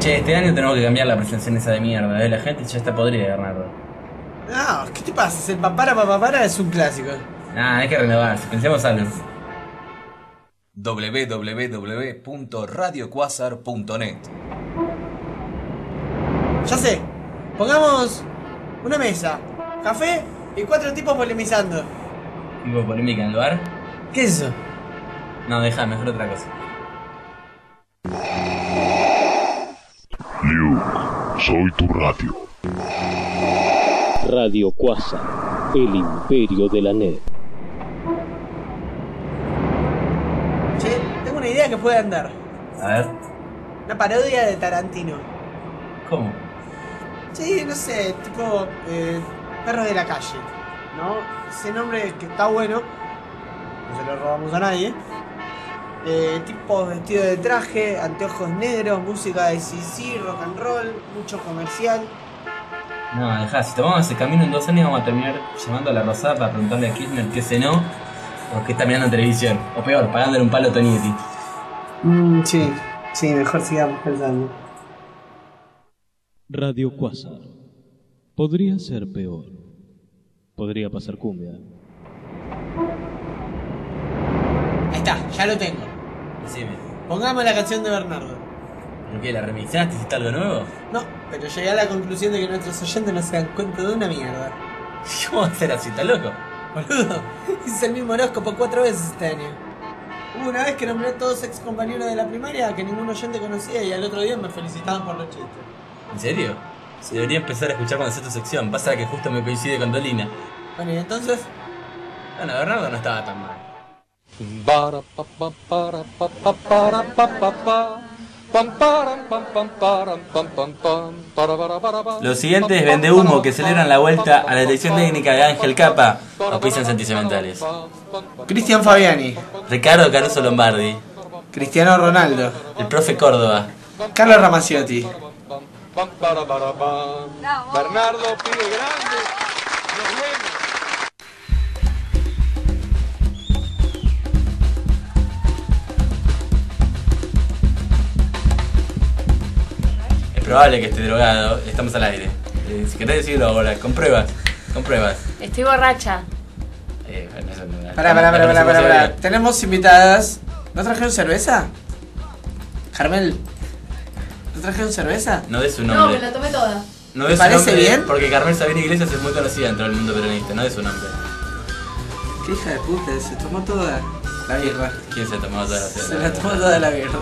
Che, este año tenemos que cambiar la presentación esa de mierda, La gente ya está podrida, Bernardo. No, ¿qué te pasa? El papara es un clásico. Nah, hay que renovarse, pensemos algo. www.radioquasar.net. Ya sé, pongamos una mesa, café y 4 tipos polemizando. ¿Tipo polémica en el bar? ¿Qué es eso? No, deja, mejor otra cosa. Luke, soy tu radio. Radio Quasar, el imperio de la net. Che, tengo una idea que puede andar. A ver. Una parodia de Tarantino. ¿Cómo? Sí, no sé, tipo Perros de la Calle, ¿no? Ese nombre que está bueno, no se lo robamos a nadie. Tipos vestidos de traje, anteojos negros, música de CC, rock and roll, mucho comercial. No, dejá, si tomamos ese camino en 2 años vamos a terminar llamando a la Rosada para preguntarle a Kirchner qué cenó o qué está mirando en televisión. O peor, pagándole un palo a Tonietti. Sí, mejor sigamos pensando. Radio Quasar. Podría ser peor. Podría pasar cumbia. Ahí está, ya lo tengo. Decime. Pongamos la canción de Bernardo. ¿Pero qué, la remixaste? ¿Hiciste algo nuevo? No, pero llegué a la conclusión de que nuestros oyentes no se dan cuenta de una mierda. ¿Cómo va a ser así? ¿Está loco? Boludo, hice el mismo horóscopo 4 veces este año. Hubo una vez que nombré a todos ex compañeros de la primaria que ningún oyente conocía y al otro día me felicitaban por los chistes. ¿En serio? Se debería empezar a escuchar cuando hace tu sección. Pasa que justo me coincide con Dolina. Bueno, y entonces, Bueno, Bernardo no estaba tan mal. Los siguientes vendehumo que celebran la vuelta a la dirección técnica de Ángel Capa auspician sentimentales. Cristian Fabiani, Ricardo Caruso Lombardi, Cristiano Ronaldo, el profe Córdoba, Carlos Ramaciotti. Bernardo, pibe grande. Nos vemos. Es probable que esté drogado, estamos al aire. Si querés decirlo ahora, con pruebas. Estoy borracha. Bueno, eso no- Pará. Tenemos invitadas. ¿No trajeron cerveza? Carmel, ¿no trajeron cerveza? No de su No, nombre. me la tomé toda. No de su ¿Parece nombre, bien? Porque Carmen Sabina Iglesias es muy conocida dentro del mundo peronista, no de su nombre. Qué hija de puta, se tomó toda la birra. ¿Quién se tomó toda la Se la tomó toda la birra.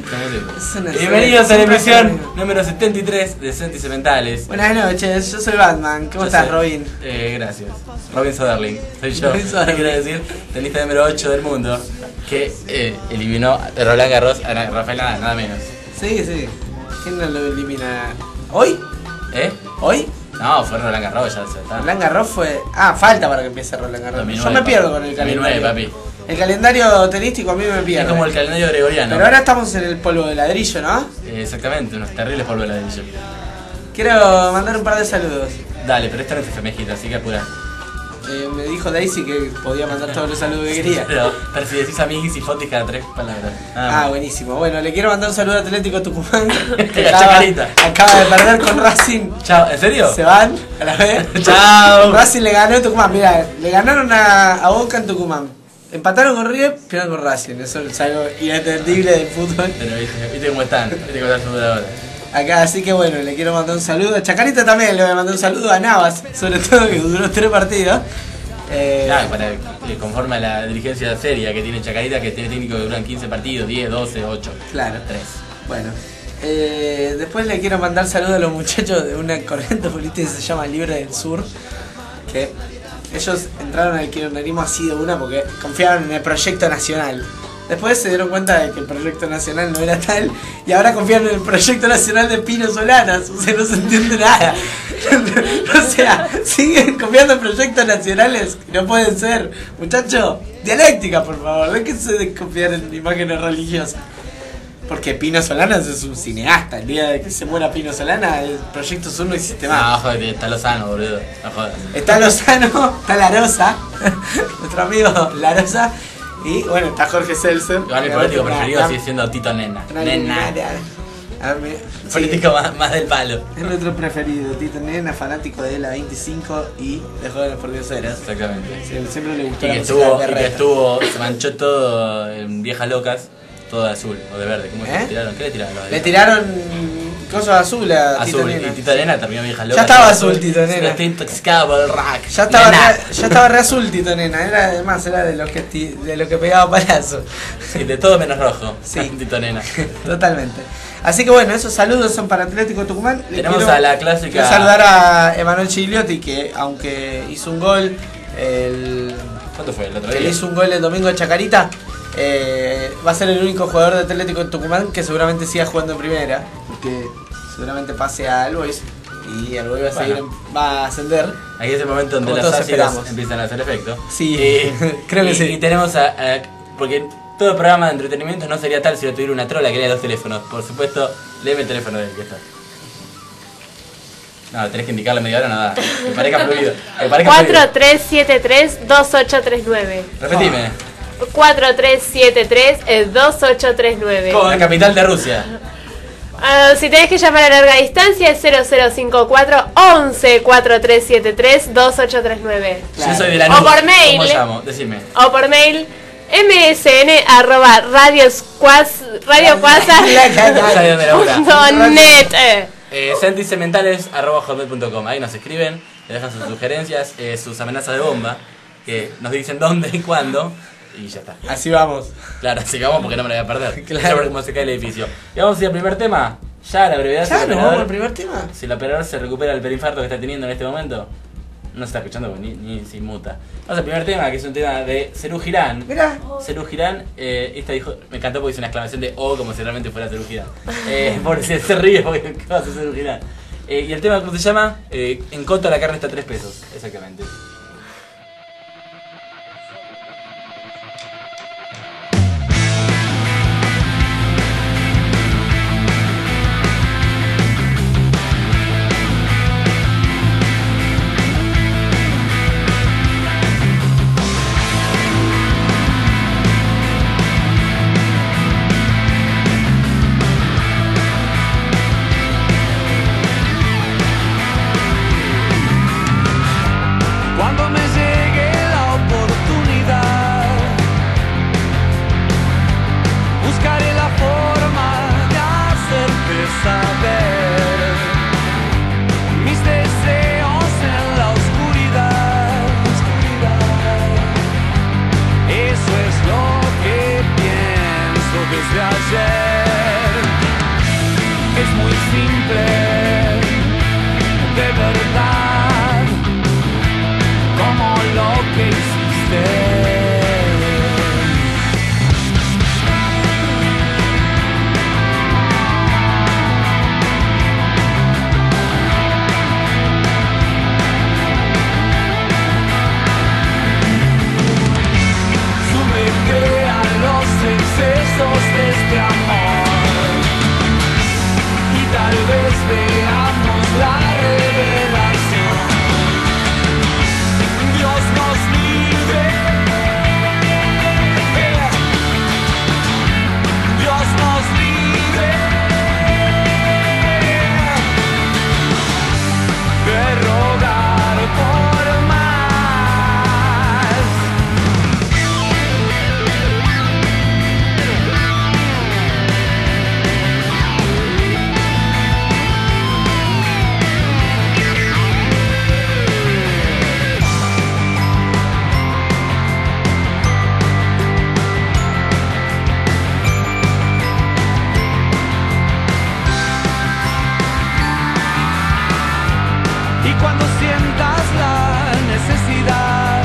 Es una Bienvenidos a la siempre emisión hace lo mismo. número 73 de Sentimentales. Buenas noches, yo soy Batman. ¿Cómo Yo estás, soy- Robin? Gracias. Robin Soderling. Soy yo. Robin Soderling. Quiero decir, tenista número 8 del mundo que eliminó a Roland Garros a Rafael Nadal, nada menos. Sí. ¿Quién no lo elimina? ¿Hoy? ¿Eh? ¿Hoy? No, fue Roland Garros, ya se está. Roland Garros fue... Ah, falta para que empiece Roland Garros. 2009, Yo me pierdo con el 2009, calendario. papi. El calendario tenístico a mí me pierde. Es como el calendario gregoriano. Pero ahora estamos en el polvo de ladrillo, ¿no? Exactamente, unos terribles polvos de ladrillo. Quiero mandar un par de saludos. Dale, pero esta no es FMJ, así que apura. Me dijo Daisy que podía mandar todos los saludos que quería. Pero si decís amiguis y fotis cada 3 palabras. Ah, buenísimo. Bueno, le quiero mandar un saludo a Atlético Tucumán. Que La chacarita. acaba de perder con Racing. Chao, ¿en serio? Se van a la vez. Chao. Racing le ganó a Tucumán. Mira, le ganaron a Boca en Tucumán. Empataron con River, perdieron con Racing. Eso es algo inentendible del fútbol. Pero viste cómo están, viste cómo está el fútbol ahora. Acá, así que bueno, le quiero mandar un saludo. A Chacarita también le voy a mandar un saludo a Navas, sobre todo que duró 3 partidos. Claro, conforme a la dirigencia seria que tiene Chacarita, que tiene técnicos que duran 15 partidos, 10, 12, 8. Claro. 3. Bueno, después le quiero mandar saludos a los muchachos de una corriente política que se llama Libre del Sur, que ellos entraron al kirchnerismo así de una porque confiaban en el proyecto nacional. Después se dieron cuenta de que el proyecto nacional no era tal y ahora confían en el proyecto nacional de Pino Solanas. O sea, no se entiende nada. O sea, siguen confiando en proyectos nacionales que no pueden ser. Muchachos, dialéctica, por favor. Déjense de confiar en imágenes religiosas. Porque Pino Solanas es un cineasta. El día de que se muera Pino Solana, el proyecto Sur no existe más. No, joder, está Lozano, boludo. No jodas. Está Lozano, está Larosa, nuestro amigo Larosa. Y bueno, está Jorge Seltzer. Igual mi político preferido sigue siendo Tito Nena. Una Nena. luminaria. A ver, Político más del palo. Es nuestro preferido, Tito Nena, fanático de la 25 y de Jóvenes por Dioseras. Exactamente. Siempre le gustó Y la que música estuvo, se manchó todo en Viejas Locas, todo de azul o de verde. ¿Cómo ¿Eh? le tiraron? ¿Qué le tiraron? Le tiraron cosas azul a Tito Azul, Nena. y Tito Nena terminó en Viejas Ya Locas. estaba azul Tito Nena. Estoy intoxicado por el rack. Ya estaba re azul Tito Nena, era de los que pegaba palazo. Sí, de todo menos rojo. Sí. Tito Nena. Totalmente. Así que bueno, esos saludos son para Atlético Tucumán. Tenemos a la clásica. Quiero saludar a Emanuel Gigliotti, que aunque hizo un gol ¿Cuánto fue el otro que día? le hizo un gol el domingo a Chacarita, va a ser el único jugador de Atlético Tucumán que seguramente siga jugando en primera, porque seguramente pase a Albois y Albois va a ascender. Aquí es el momento donde Como las todos ácidas esperamos. empiezan a hacer efecto. Sí, creo que sí. Y tenemos porque todo programa de entretenimiento no sería tal si no tuviera una trola que lea los teléfonos. Por supuesto, léeme el teléfono de él, que está. No, tenés que indicarle media hora, nada. Me parezca fluido. 4373-2839. Repetime. 4373-2839. La capital de Rusia. Si tenés que llamar a larga distancia es 0054 11 4373-2839. Yo soy de la O por mail. ¿Cómo llamo? Decime. O por mail msn@radiocuasa.net. Senticementales@hotmail.com. Ahí nos escriben, le dejan sus sugerencias, sus amenazas de bomba, que nos dicen dónde y cuándo, y ya está. Así vamos. Claro, así que vamos porque no me la voy a perder. Claro. Quiero ver cómo se cae el edificio. Y vamos a ir al primer tema. Ya, la brevedad. ¿Ya si el nos operador- vamos al primer tema? Si el operador se recupera el perinfarto que está teniendo en este momento, no se está escuchando porque ni se inmuta. Vamos al primer tema, que es un tema de Serú Girán. Mirá. Serú Girán, esta dijo, me encantó porque hizo una exclamación de O como si realmente fuera Serú Girán. Porque se ríe porque ¿qué va a hacer Serú Girán? Y el tema, ¿cómo se llama? En Coto la carne está a 3 pesos, exactamente. Cuando me llegue la oportunidad, buscaré la forma de hacerte saber mis deseos en la oscuridad. Eso es lo que pienso desde ayer. Es muy simple, de verdad, como lo que hiciste. Súbete a los excesos de este amor y tal vez veamos la revelación. Dios nos libre, Dios nos libre de rogar por más. Y cuando sientas la necesidad,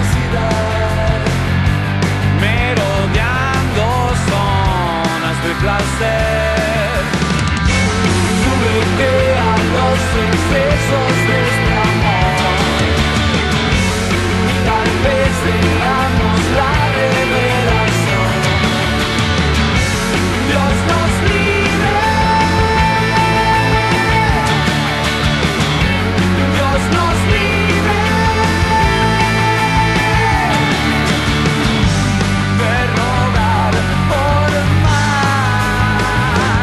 merodeando zonas de placer, súbete a los excesos de este amor y tal vez veamos la revelación. Dios nos libre, Dios nos libre de rogar por más.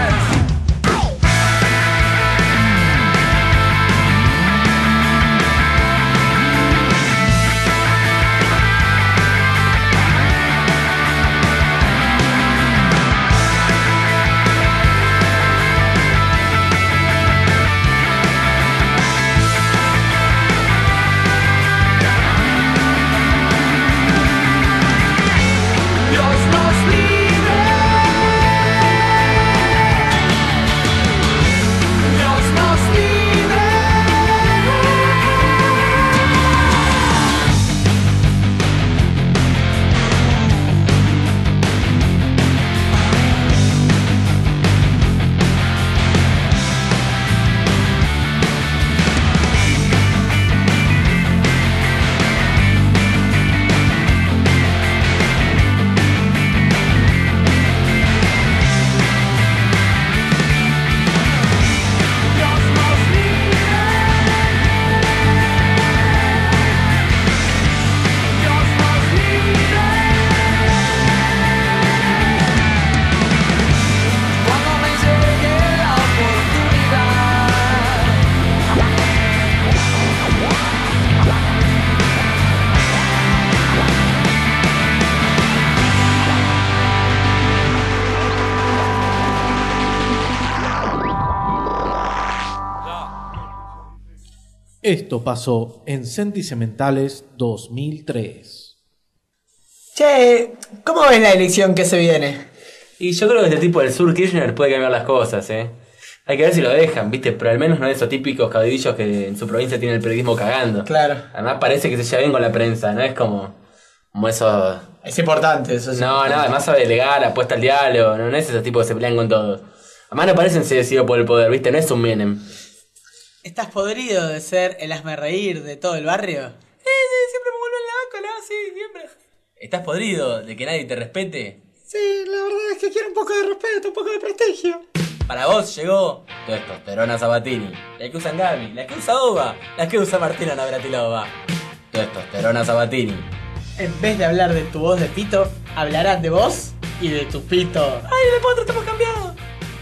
Esto pasó en Sentimentales 2003. Che, ¿cómo ves la elección que se viene? Y yo creo que este tipo del sur Kirchner puede cambiar las cosas, Hay que ver si lo dejan, ¿viste? Pero al menos no es esos típicos caudillos que en su provincia tienen el periodismo cagando. Claro. Además parece que se lleva bien con la prensa, no es como eso. Es importante eso. No, además sabe delegar, apuesta al diálogo, no es esos tipos que se pelean con todos. Además no parecen ser decididos por el poder, ¿viste? No es un Menem. ¿Estás podrido de ser el hazmerreír de todo el barrio? Siempre me vuelven loco, ¿no? Sí, siempre. ¿Estás podrido de que nadie te respete? Sí, la verdad es que quiero un poco de respeto, un poco de prestigio. Para vos llegó testosterona Sabatini, la que usa Gaby, la que usa Ova, la que usa Martina Navratilova. Testosterona Sabatini. En vez de hablar de tu voz de pito, hablarán de vos y de tu pito. ¡Ay, el potro estamos cambiados!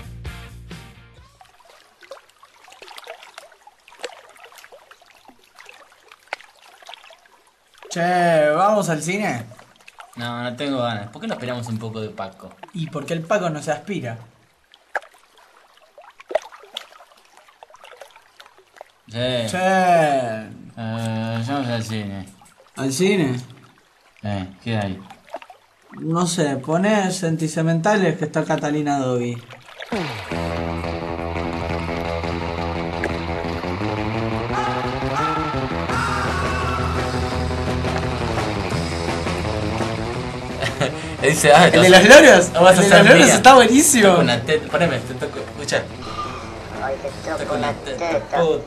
Che, ¿vamos al cine? No tengo ganas. ¿Por qué no esperamos un poco de Paco? ¿Y por qué el Paco no se aspira? Che, vamos al cine. ¿Al cine? ¿Qué hay? No sé, poné Sentimentales que está Catalina Doggy. Dice, ¿El de los loros? No vas a el de ser los loros mía. está buenísimo. Toco una teta, poneme, te toco, escucha. Toco una teta,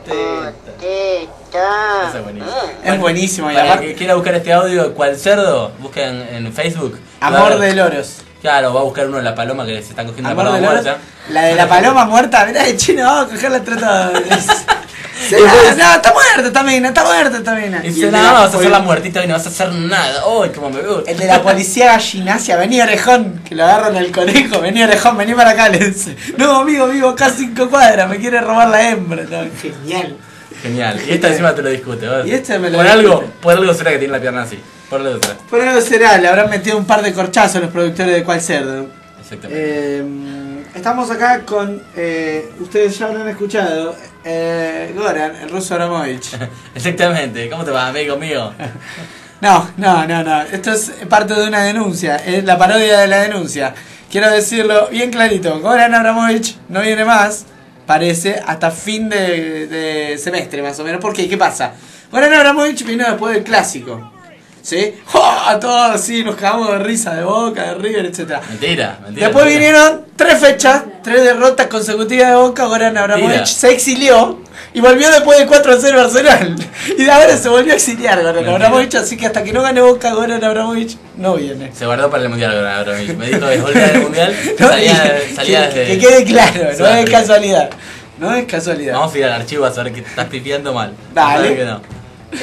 Eso es buenísimo. Es buenísimo. Y Para aparte, que quiera buscar este audio, cual cerdo, busquen en Facebook. Amor de loros. Claro, va a buscar uno de la paloma que se están cogiendo Amor la paloma de loros. muerta. La de la paloma muerta. Mirá, de chino, vamos a coger la trata. No, está muerta esta mina. Y dice, no, vas a hacer la muertita y no vas a hacer nada. ¡Uy, cómo me gusta! El de la policía gallinacia, vení orejón, que lo agarran al conejo, vení orejón, vení para acá, le dice. No, amigo, vivo acá a 5 cuadras, me quiere robar la hembra. No, genial. Genial. Y esta encima te lo discute, ¿verdad? Y este me lo por discute. algo será que tiene la pierna así. Por algo será. Por algo será, le habrán metido un par de corchazos los productores de Cual Cerdo. Exactamente. Estamos acá con, ustedes ya habrán escuchado, Goran, el ruso Abramovich. Exactamente. ¿Cómo te va, amigo mío? No. Esto es parte de una denuncia, es la parodia de la denuncia. Quiero decirlo bien clarito, Goran Abramovich no viene más, parece, hasta fin de semestre más o menos. ¿Por qué? ¿Qué pasa? Goran Abramovich vino después del clásico. ¿Sí? ¡Oh! Todos así, nos cagamos de risa, de Boca, de River, etc. Mentira. Después vinieron 3 fechas, 3 derrotas consecutivas de Boca. Goran Abramovich se exilió y volvió después de 4-0 Arsenal. Y de ahora se volvió a exiliar Goran Abramovich, así que hasta que no gane Boca, Goran Abramovich no viene. Se guardó para el mundial Goran Abramovich. Me dijo que volvía del mundial. No, salía desde. que quede claro, no es casualidad. No es casualidad. Vamos a ir al archivo a saber que estás pipiando mal. Dale. A ver que no.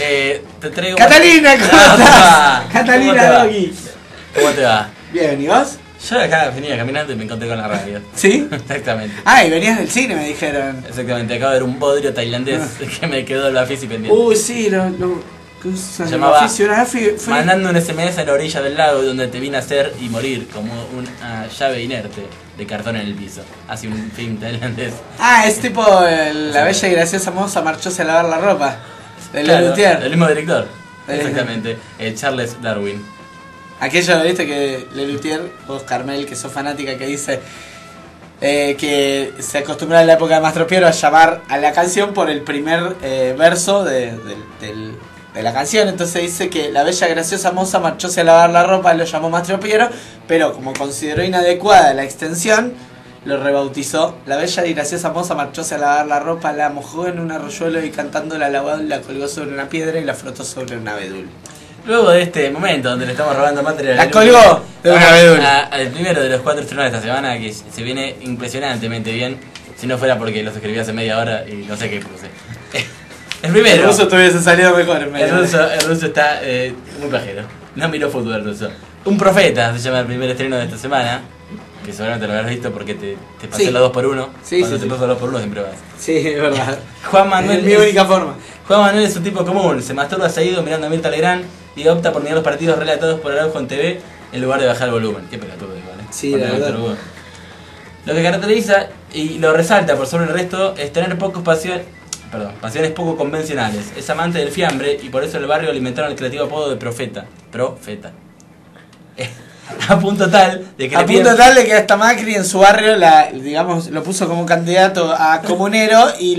Te traigo. Catalina, ¿cómo estás? ¿Cómo Catalina te va? Doggy. ¿Cómo te va? Bien, ¿y vos? Yo acá venía caminando y me encontré con la radio. ¿Sí? Exactamente. Ah, y venías del cine, me dijeron. Exactamente, acabo de ver un bodrio tailandés que me quedó la física pendiente. Uy, sí, lo que usan Se llamaba los aficionados. Mandando un SMS a la orilla del lago donde te vine a hacer y morir como una llave inerte de cartón en el piso. Hace un film tailandés. Ah, es tipo la bella y graciosa moza marchóse a lavar la ropa. De Claro, Lelutier. el mismo director. Exactamente, Charles Darwin. Aquello, viste, que Lelutier, vos Carmel, que sos fanática, que dice que se acostumbraba en la época de Mastro Piero a llamar a la canción por el primer verso de la canción. Entonces dice que la bella graciosa moza marchóse a lavar la ropa, lo llamó Mastro Piero, pero como consideró inadecuada la extensión, lo rebautizó. La bella y graciosa moza marchóse a lavar la ropa, la mojó en un arroyuelo y cantando la lavó, la colgó sobre una piedra y la frotó sobre un abedul. Luego de este momento donde le estamos robando material, La colgó de un abedul. al primero de los 4 estrenos de esta semana, que se viene impresionantemente bien. Si no fuera porque los escribí hace media hora y no sé qué puse. El primero. El ruso tuviese salido mejor. El ruso está muy pajero. No miró fútbol el ruso. Un profeta se llama el primer estreno de esta semana. Que seguramente lo habrás visto porque te pasé Sí. los 2x1. Sí, Cuando sí, te sí. paso los 2x1 siempre vas. Sí, es verdad. Juan Manuel Es mi única forma. Juan Manuel es un tipo común. Se masturba seguido mirando a Mirta Legrand y opta por mirar los partidos relatados por Araujo en TV en lugar de bajar el volumen. Qué pelotudo igual, Sí, la verdad. Lo que caracteriza y lo resalta por sobre el resto es tener pasiones poco convencionales. Es amante del fiambre y por eso en el barrio alimentaron el creativo apodo de Profeta. Profeta. A punto tal de que hasta Macri en su barrio lo puso como candidato a comunero y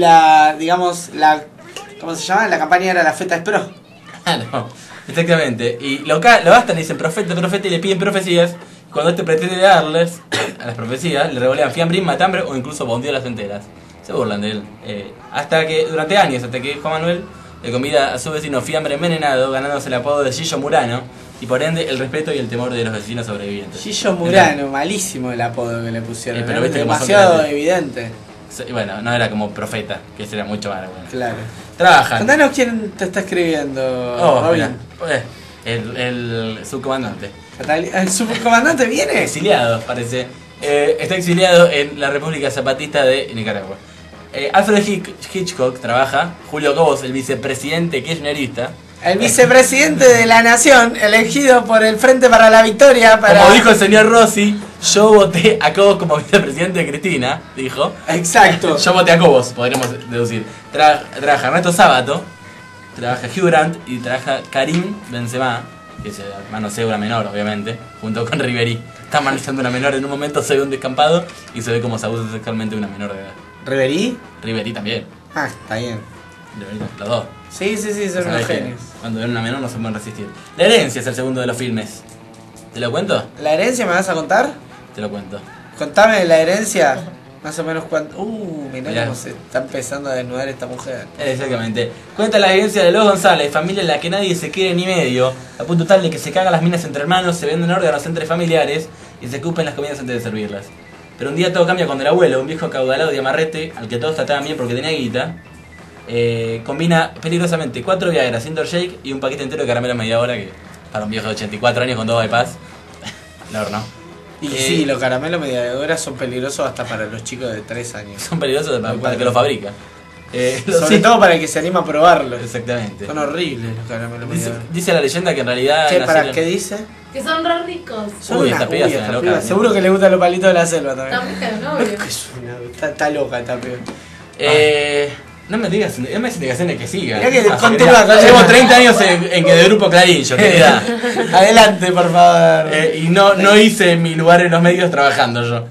¿cómo se llama? La campaña era la Feta es Pro. No, exactamente. Y lo bastan y dicen profeta y le piden profecías. Cuando este pretende darles a las profecías, le revolean fiambrín, matambre o incluso bondiolas enteras. Se burlan de él. Durante años, hasta que Juan Manuel le convida a su vecino fiambre envenenado, ganándose el apodo de Gillo Murano y por ende el respeto y el temor de los vecinos sobrevivientes. Gillo Murano, malísimo el apodo que le pusieron. Pero viste demasiado evidente. Bueno, no era como profeta, que sería mucho más bueno. Claro. Trabajan. Contanos quién te está escribiendo, Robin. El subcomandante. ¿El subcomandante viene? Exiliado, parece. Está exiliado en la República Zapatista de Nicaragua. Alfred Hitchcock trabaja. Julio Cobos, el vicepresidente kirchnerista. El vicepresidente de la nación, elegido por el Frente para la Victoria. Como dijo el señor Rossi, yo voté a Cobos como vicepresidente de Cristina, dijo. Exacto. Yo voté a Cobos, podríamos deducir. Trabaja Ernesto Sábato, trabaja Hugh Grant y trabaja Karim Benzema, que es el hermano Segura menor, obviamente, junto con Riveri. Están manejando una menor en un momento, se ve un descampado y se ve como se abusa sexualmente de una menor de edad. ¿Riveri? Riveri también. Ah, está bien. Los dos. Sí, son unos genios. Cuando ven una menor no se pueden resistir. La herencia es el segundo de los filmes. ¿Te lo cuento? ¿La herencia me vas a contar? Te lo cuento. Contame la herencia. Más o menos cuánto. Mirá cómo se está empezando a desnudar esta mujer. Exactamente. Cuenta la herencia de los González, familia en la que nadie se quiere ni medio, a punto tal de que se cagan las minas entre hermanos, se venden órganos entre familiares y se ocupan las comidas antes de servirlas. Pero un día todo cambia cuando el abuelo, un viejo acaudalado de amarrete, al que todos trataban bien porque tenía guita, combina peligrosamente 4 Viagra, Cinder Shake y un paquete entero de caramelo a media hora que para un viejo de 84 años con 2 bypass, la horno. Y sí, los caramelos mediadoras son peligrosos hasta para los chicos de 3 años. Son peligrosos para el que los fabrica. Sobre todo para el que se anima a probarlos. Exactamente. Son horribles los caramelos mediadoras. Dice la leyenda que en realidad... ¿Qué dice? Que son re ricos. Son esta piba. Seguro que le gustan los palitos de la selva también. Está loca esta piba. No me digas indicaciones que siga. Mirá que continúa. Llevo 30 años en que de Grupo Clarín, yo querida. Adelante, por favor. Y no hice mi lugar en los medios trabajando yo.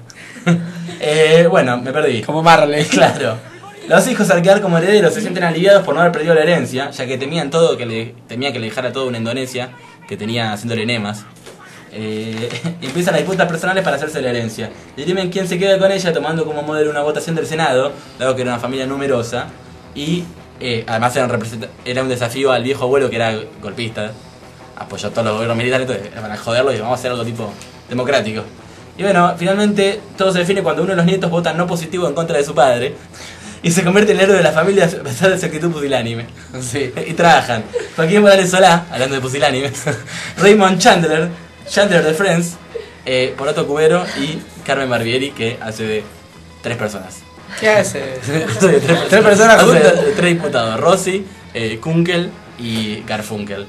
Bueno, me perdí. Como Marley. Claro. Los hijos al quedar como herederos se sienten aliviados por no haber perdido la herencia, ya que temían que le dejara todo una Indonesia que tenía haciéndole enemas. Y empiezan las disputas personales para hacerse la herencia. Dirimen quién se queda con ella, tomando como modelo una votación del Senado, dado que era una familia numerosa. Y además era un desafío al viejo abuelo que era golpista, apoyó a todos los gobiernos militares, entonces para joderlo y vamos a hacer algo tipo democrático. Y bueno, finalmente todo se define cuando uno de los nietos vota no positivo en contra de su padre y se convierte en el héroe de la familia a pesar de su actitud pusilánime. Sí. Y trabajan Joaquín Morales Solá, hablando de pusilánimes, Raymond Chandler de Friends, Poroto Cubero y Carmen Barbieri, que hace de 3 personas. ¿Qué hace? Tres personas juntas. 3 diputados, Rossi, Kunkel y Garfunkel.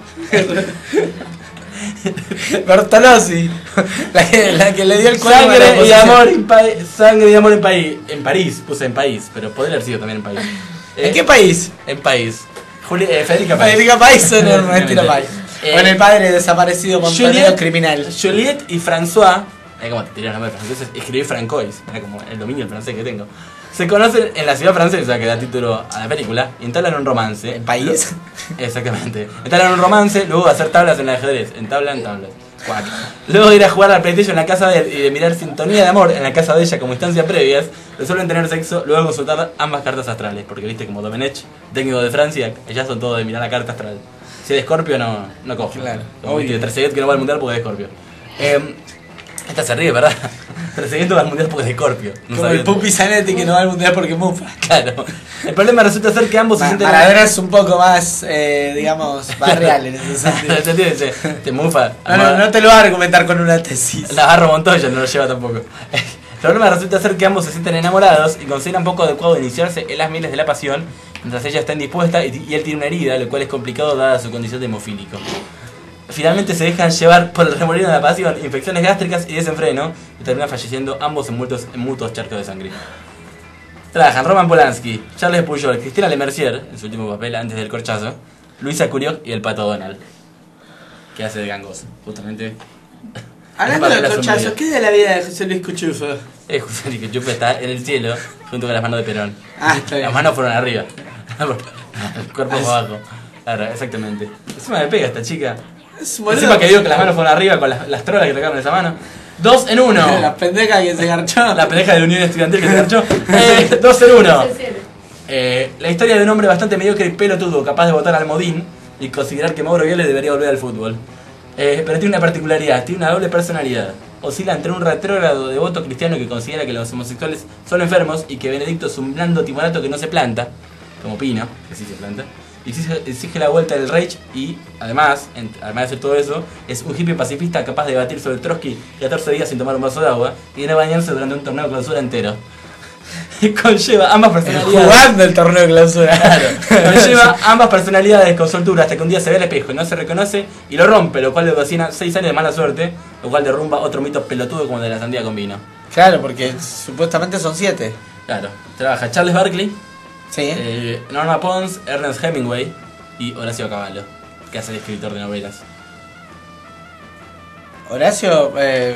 Bertolozzi, la que le dio el cuadro. Sangre y amor en París, puse en París, pero podría haber sido también en París. ¿En qué país? En París. Federica País. Federica País son mentira País. Con el padre desaparecido montonero criminal. Juliette y François, como te tiran los nombres franceses, escribí Francois, era como el dominio del francés que tengo. Se conocen en la ciudad francesa que da título a la película y entablan un romance. ¿En país? Exactamente. Entablan un romance, luego de hacer tablas en el ajedrez. Entablan tablas. Luego de ir a jugar al PlayStation en la casa de él y de mirar Sintonía de Amor en la casa de ella como instancias previas, resuelven tener sexo luego de consultar ambas cartas astrales. Porque viste, como Domenech, técnico de Francia, ellas son todos de mirar la carta astral. Si es de Escorpio no coge. Claro. Como viste, Trezeguet que no va al mundial porque es de Escorpio. Esta se ríe, ¿verdad? Trezeguet no va al mundial porque es de Escorpio. No como el Pupi Zanetti que no va al mundial porque mufa. Claro. El problema resulta ser que ambos se sienten... Maradona es un poco más, digamos, barrial en ese sentido. Te mufa. No te lo va a argumentar con una tesis. Navarro Montoya no lo lleva tampoco. El problema resulta ser que ambos se sienten enamorados y consideran poco adecuado iniciarse en las mieles de la pasión mientras ella está indispuesta y él tiene una herida, lo cual es complicado dada su condición de hemofílico. Finalmente se dejan llevar por el remolino de la pasión, infecciones gástricas y desenfreno y terminan falleciendo ambos envueltos en mutuos charcos de sangre. Trabajan Roman Polanski, Charles Puyol, Cristina Lemercier, en su último papel antes del corchazo, Luisa Curiok y el Pato Donald, que hace de gangoso, justamente. Hablando de corchazos, ¿qué es de la vida de José Luis Cuchufo? José Luis Cuchufo está en el cielo, junto con las manos de Perón. Ah, está bien. Las manos fueron arriba, el cuerpo abajo. Claro, exactamente. Encima me pega esta chica. Es un boludo. Encima que digo que las manos fueron arriba con las trolas que tocaron esa mano. 2 en 1. La pendeja que se garchó. La pendeja de la Unión Estudiantil que se garchó. 2 en 1. La historia de un hombre bastante mediocre y pelotudo, capaz de votar al Modín y considerar que Mauro Viale debería volver al fútbol. Pero tiene una particularidad, tiene una doble personalidad. Oscila entre un retrógrado devoto cristiano que considera que los homosexuales son enfermos y que Benedicto es un blando timorato que no se planta, como Pino, que sí se planta, y exige la vuelta del Reich y además de hacer todo eso, es un hippie pacifista capaz de debatir sobre Trotsky 14 días sin tomar un vaso de agua y de no bañarse durante un torneo de clausura entero. Conlleva ambas personalidades. Jugando el torneo de clausura. Claro. Conlleva ambas personalidades con soltura hasta que un día se ve al espejo y no se reconoce y lo rompe, lo cual le ocasiona 6 años de mala suerte, lo cual derrumba otro mito pelotudo como el de la sandía con vino. Claro, porque supuestamente son 7. Claro. Trabaja Charles Barkley, Sí. Norma Pons, Ernest Hemingway y Horacio Cavallo, que hace de escritor de novelas. Horacio,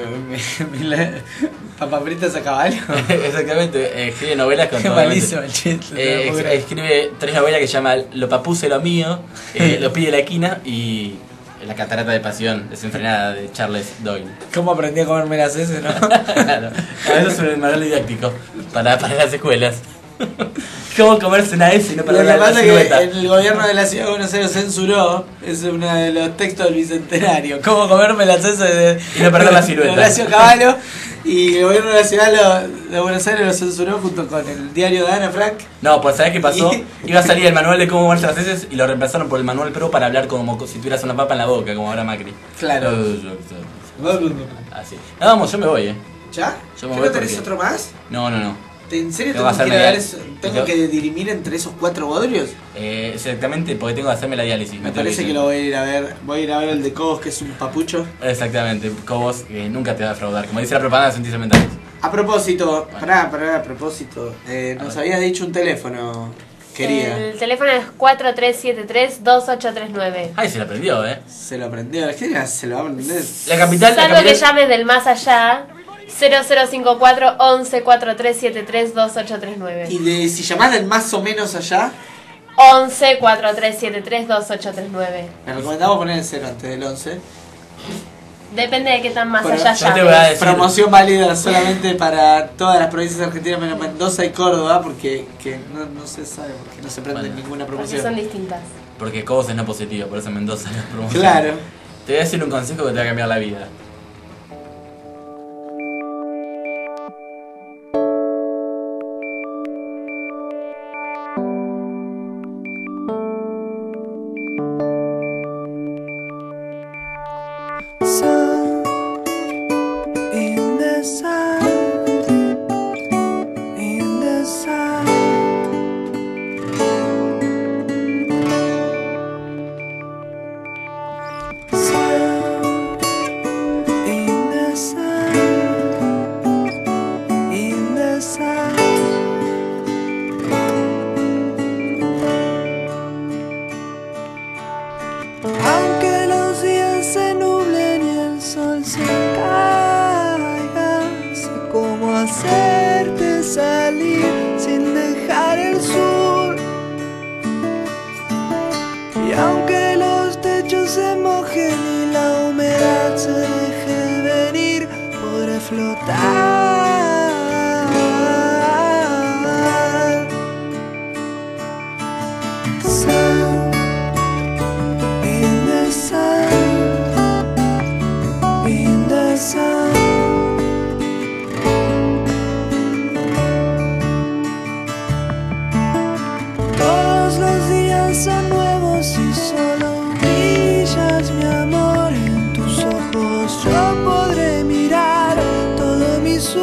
Papapritas a caballo. Exactamente, escribe novelas con Qué malísimo el chiste. escribe 3 novelas que se llaman Lo papuse lo mío, Lo pide la esquina y La catarata de pasión desenfrenada de Charles Doyle. ¿Cómo aprendí a comerme las heces, no? Claro, eso es un manual didáctico para las escuelas. ¿Cómo comerse una S y no para Lo que la pasa es silueta? que el gobierno de la ciudad de Buenos Aires censuró, es uno de los textos del Bicentenario, cómo comerme las heces de Y no perder la silueta. de Horacio Cavallo, y el gobierno de la ciudad de Buenos Aires lo censuró junto con el diario de Ana Frank. No, pues ¿sabés qué pasó? Iba a salir el manual de cómo comerse las heces y lo reemplazaron por el manual pro para hablar como si tuvieras una papa en la boca, como ahora Macri. Claro. Así. No, vamos, yo me voy, ¿Ya? Yo me ¿Qué voy no tenés porque- otro más? No. ¿En serio Tengo tengo que que, hacerme dar la- eso? ¿Tengo que dirimir entre esos 4 bodrios? Exactamente, porque tengo que hacerme la diálisis. Me parece que lo voy a ir a ver. Voy a ir a ver el de Cobos, que es un papucho. Exactamente, Cobos nunca te va a defraudar. Como dice la propaganda de Sentirse Mentales. A propósito, Bueno. pará, a propósito. Nos habías dicho un teléfono, querida. El teléfono es 4373-2839. Ay, se la aprendió, Se lo aprendió. ¿Qué era? Se lo va a aprender. La capital, Salvo que llames del más allá. 0054 11 4373 2839. Y si llamás del más o menos allá, 11 4373 2839. me recomendamos poner el 0 antes del 11. Depende de qué tan más Pero allá yo te voy a llames. decir- Promoción válida solamente para todas las provincias argentinas menos Mendoza y Córdoba, porque que no se sabe, porque no se prende Bueno. ninguna Porque promoción. son distintas. Porque Cobos es no positivo, por eso en Mendoza la promoción. Claro. Te voy a decir un consejo que te va a cambiar la vida. In the sun, in the sun. Sun, in the sun, in the sun. Aunque los días se nublen y el sol se caiga, sé cómo hacerte salir sin dejar el sur. Y aunque los techos se mojen y la humedad se deje venir, podré flotar. Sun, in the sun, in the sun. Todos los días son nuevos y solo brillas, mi amor. En tus ojos yo podré mirar todo mi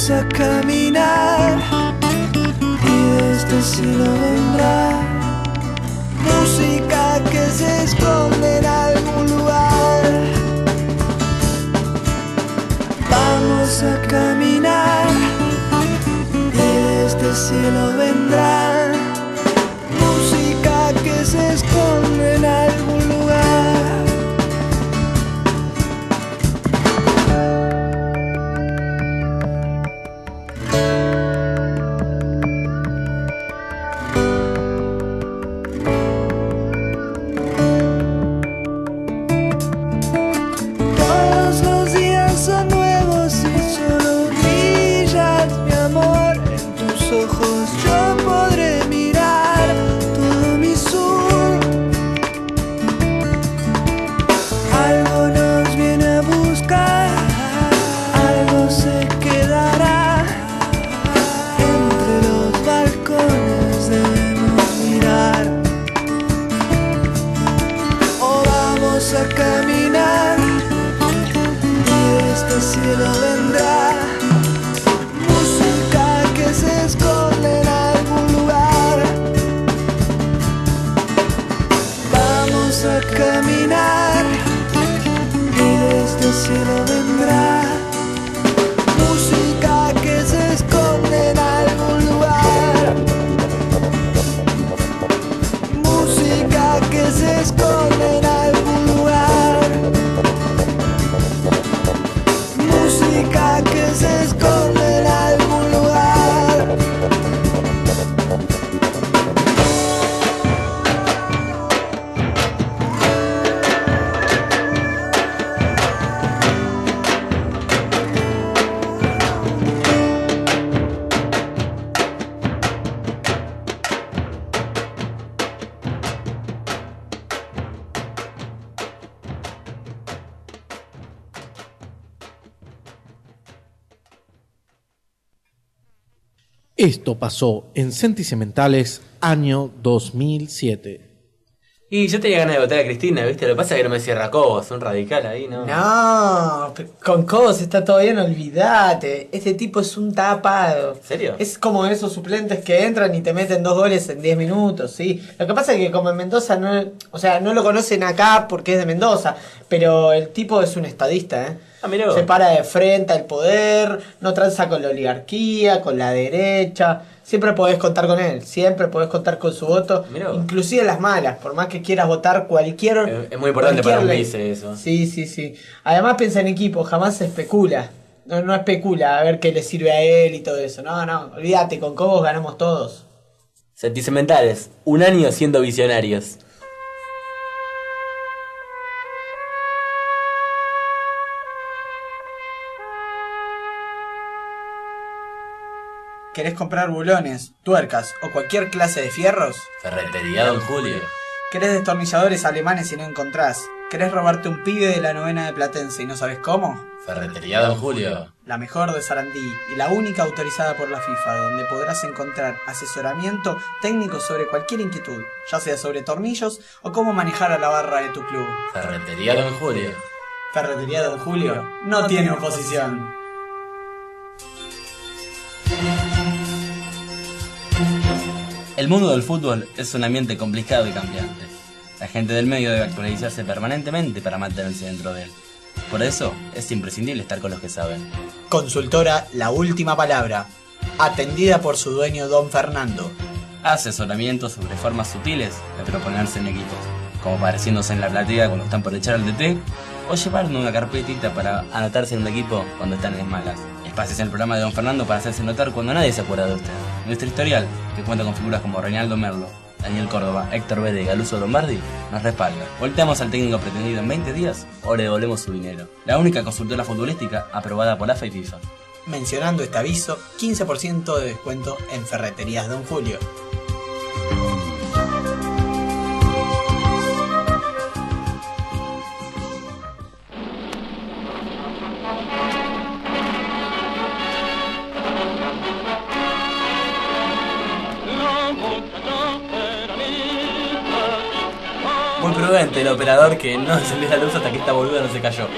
Vamos a caminar y desde el cielo vendrá música que se esconde en algún lugar. Vamos a caminar y desde el cielo vendrá música que se esconde en algún lugar. Esto pasó en Sentimentales, año 2007. Y yo tenía ganas de votar a Cristina, ¿viste? Lo que pasa es que no me cierra Cobos, un radical ahí, ¿no? No, con Cobos está todo bien, olvídate. Este tipo es un tapado. ¿En serio? Es como esos suplentes que entran y te meten 2 goles en 10 minutos, ¿sí? Lo que pasa es que como en Mendoza no lo conocen acá porque es de Mendoza, pero el tipo es un estadista, ¿eh? Ah, mirá. Se para de frente al poder, no tranza con la oligarquía, con la derecha. Siempre podés contar con él, siempre podés contar con su voto, Mirá. inclusive las malas, por más que quieras votar cualquier... Es muy importante para un ley. vice eso. Sí. Además piensa en equipo, jamás se especula. No especula a ver qué le sirve a él y todo eso. No, olvídate, con Cobos ganamos todos. Sentimentales, un año siendo visionarios. ¿Querés comprar bulones, tuercas o cualquier clase de fierros? Ferretería Don Julio. ¿Querés destornilladores alemanes y no encontrás? ¿Querés robarte un pibe de la 9ª de Platense y no sabes cómo? Ferretería Don Julio. La mejor de Sarandí y la única autorizada por la FIFA, donde podrás encontrar asesoramiento técnico sobre cualquier inquietud, ya sea sobre tornillos o cómo manejar a la barra de tu club. Ferretería Don Julio. Ferretería Don Julio no tiene oposición. El mundo del fútbol es un ambiente complicado y cambiante. La gente del medio debe actualizarse permanentemente para mantenerse dentro de él. Por eso, es imprescindible estar con los que saben. Consultora La Última Palabra, atendida por su dueño Don Fernando. Asesoramiento sobre formas sutiles de proponerse en equipos, como pareciéndose en la platea cuando están por echar al DT, o llevarnos una carpetita para anotarse en un equipo cuando están en malas. Espacios en el programa de Don Fernando para hacerse notar cuando nadie se acuerda de usted. Nuestro historial, que cuenta con figuras como Reinaldo Merlo, Daniel Córdoba, Héctor Vede y Galuso Lombardi, nos respalda. Volteamos al técnico pretendido en 20 días o le devolvemos su dinero. La única consultora futbolística aprobada por AFA y FIFA. Mencionando este aviso, 15% de descuento en Ferreterías Don Julio. prudente el operador que no encendió la luz hasta que esta boluda no se cayó.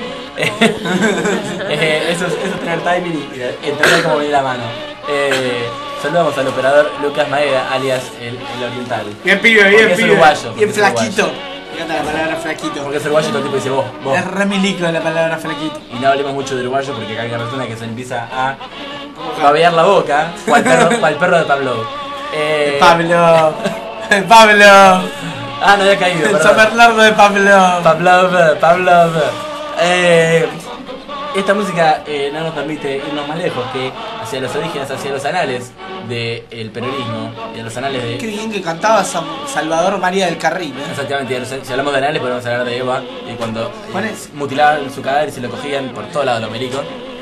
Eso es tener timing y entender cómo viene la mano. Saludamos al operador Lucas Maeda, alias el oriental. Bien pibe, Porque bien es pibe. uruguayo, Bien porque es flaquito. uruguayo. Me encanta la palabra flaquito. Porque es uruguayo, todo el tipo dice vos. Es re milico la palabra flaquito. Y no hablemos mucho de uruguayo porque acá hay una persona que se empieza a babear la boca, cual perro de Pablo. Pablo. Pablo. Ah, no había caído, El perdón. San Bernardo de Pablo. Pablo. Esta música no nos permite irnos más lejos que hacia los orígenes, hacia los anales del peronismo, y a los anales Qué de... bien que cantaba Salvador María del Carril, ¿eh? Exactamente, si hablamos de anales podemos hablar de Eva, y cuando ¿Cuál es? mutilaban su cadáver y se lo cogían por todos lados los milicos.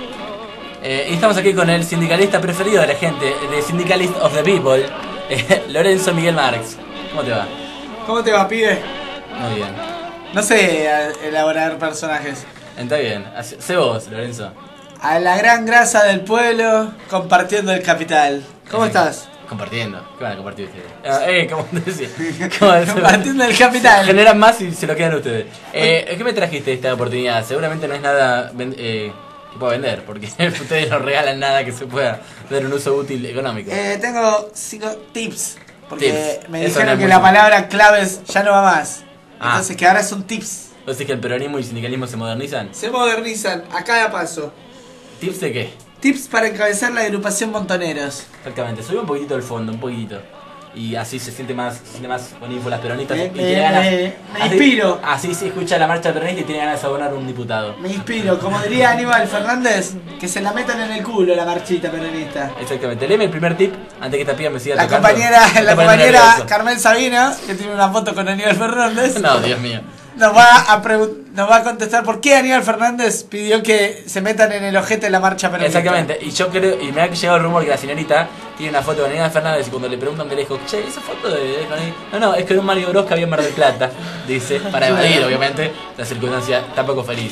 Y estamos aquí con el sindicalista preferido de la gente, de Syndicalist of the People, Lorenzo Miguel Marx. ¿Cómo te va? ¿Cómo te va, pibe? Muy bien. No sé elaborar personajes. Está bien. Sé vos, Lorenzo. A la gran grasa del pueblo, compartiendo el capital. ¿Cómo estás? Compartiendo. ¿Qué van a compartir ustedes? ¿Cómo decís? ¿Cómo decís? Compartiendo el capital. Generan más y se lo quedan ustedes. ¿Qué me trajiste esta oportunidad? Seguramente no es nada que pueda vender, porque ustedes no regalan nada que se pueda dar un uso útil económico. Tengo 5 tips. Porque Tips. me Eso dijeron no es que muy la bueno. palabra claves ya no va más. Ah. Entonces que ahora son tips. ¿Vos decís que el peronismo y el sindicalismo se modernizan? Se modernizan, a cada paso. ¿Tips de qué? Tips para encabezar la agrupación Montoneros. Exactamente, sube un poquitito el fondo, un poquitito. Y así se siente más con info las peronistas. Me- y tiene ganas. me inspiro. Así se escucha la marcha peronista y tiene ganas de abonar un diputado. Me inspiro, como diría Aníbal Fernández, que se la metan en el culo la marchita peronista. Exactamente, léeme el primer tip antes que esta piba me siga La tocando. compañera, Me está la poniendo compañera nervioso. Carmen Sabina, que tiene una foto con Aníbal Fernández, No, Dios mío. nos va a contestar por qué Aníbal Fernández pidió que se metan en el ojete de la marcha peronista. Exactamente, y yo creo, y me ha llegado el rumor que la señorita tiene una foto con Aníbal Fernández y cuando le preguntan de lejos, che, esa foto de no, es con un Mario Bros que había en Mar del Plata, dice, para evadir obviamente la circunstancia tan poco feliz.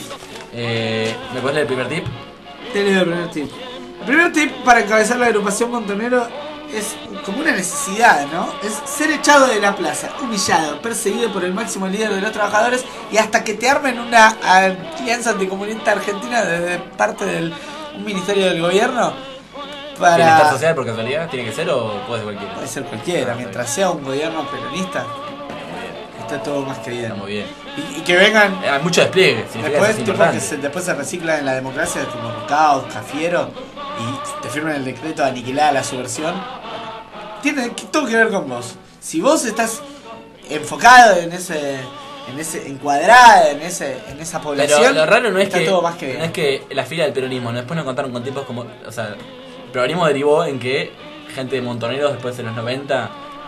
¿Me puedes leer el primer tip? Te leo el primer tip. El primer tip para encabezar la agrupación Montonero es como una necesidad, ¿no? Es ser echado de la plaza, humillado, perseguido por el máximo líder de los trabajadores y hasta que te armen una alianza anticomunista argentina desde parte del un ministerio del gobierno ¿Bienestar para... social por casualidad? ¿Tiene que ser o puede ser cualquiera? Puede ser cualquiera, mientras sea un gobierno peronista, está todo más que bien. Está muy bien. Y que vengan Hay mucho despliegue, significa después, que es tipo, importante. después se reciclan en la democracia como Caos, Cafiero y te firman el decreto de aniquilar a la subversión. Tiene todo que ver con vos. Si vos estás enfocado en ese encuadrada en esa población, Pero lo raro no es está que todo más que bien. no es que la fila del peronismo, ¿no? Después nos contaron con tiempos como, o sea, el peronismo derivó en que gente de Montoneros después de los 90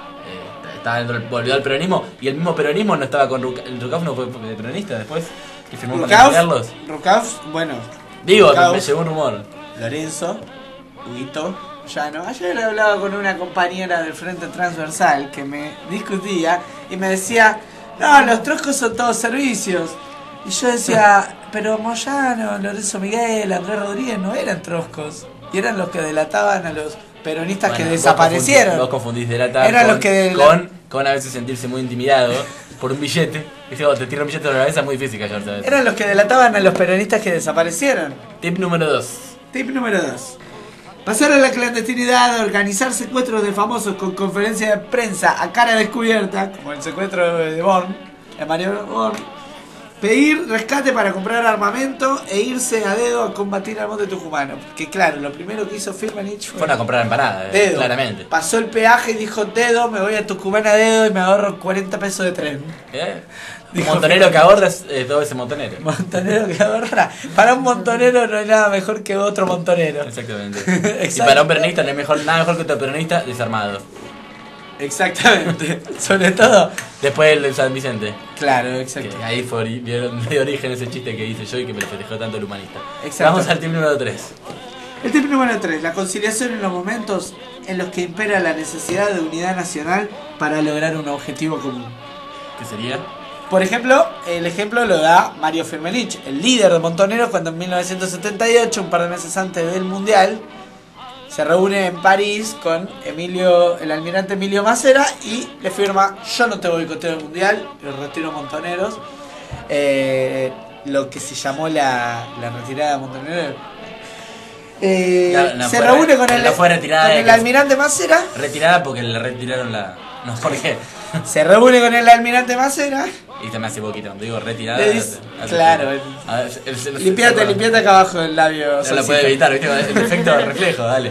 volvió al peronismo y el mismo peronismo no estaba con el Rucauf no fue peronista después que firmó para cambiarlos. Rucauf, bueno, Digo, Rucauf, me llegó un rumor. Lorenzo, Huguito, Llano. Ayer hablaba con una compañera del Frente Transversal que me discutía y me decía, no, los troscos son todos servicios. Y yo decía, pero Moyano, Lorenzo Miguel, Andrés Rodríguez no eran troscos. Y eran los que delataban a los peronistas Bueno, que desaparecieron. Vos confundís delatar Eran los que con a veces sentirse muy intimidado por un billete. Dice, te tira un billete de la cabeza, es muy difícil callarse a veces. Eran los que delataban a los peronistas que desaparecieron. Tip número 2. Tip número 2. Pasar a la clandestinidad, organizar secuestros de famosos con conferencia de prensa a cara descubierta, como el secuestro de Born, de Mario Born. Pedir rescate para comprar armamento e irse a dedo a combatir al monte tucumano. Que claro, lo primero que hizo Firmenich Fueron a comprar empanadas, dedo. claramente. Pasó el peaje y dijo dedo, me voy a Tucumán a dedo y me ahorro 40 pesos de tren. Un montonero que ahorra es todo ese montonero. Montonero que ahorra. Para un montonero no hay nada mejor que otro montonero. Exactamente. Y Exacto. para un peronista no hay nada mejor que otro peronista desarmado. Exactamente. Sobre todo. Después el de San Vicente. Claro, Que exacto. ahí de origen ese chiste que hice yo y que me lo festejó tanto el humanista. Exacto. Vamos al tip número 3. El tip número 3. La conciliación en los momentos en los que impera la necesidad de unidad nacional para lograr un objetivo común. ¿Qué sería? Por ejemplo, el ejemplo lo da Mario Firmenich, el líder de Montoneros, cuando en 1978, un par de meses antes del Mundial, se reúne en París con el almirante Emilio Massera y le firma: yo no te boicoteo el mundial, los retiro montoneros. Lo que se llamó la retirada de Montoneros. Se reúne con el almirante Massera. Retirada porque le retiraron la... No, ¿por qué? Se reúne con el almirante Massera. Y se me hace poquito, cuando digo retirada. Claro. Limpiate acá abajo el labio. No la puede evitar, ¿viste? El efecto de reflejo, dale.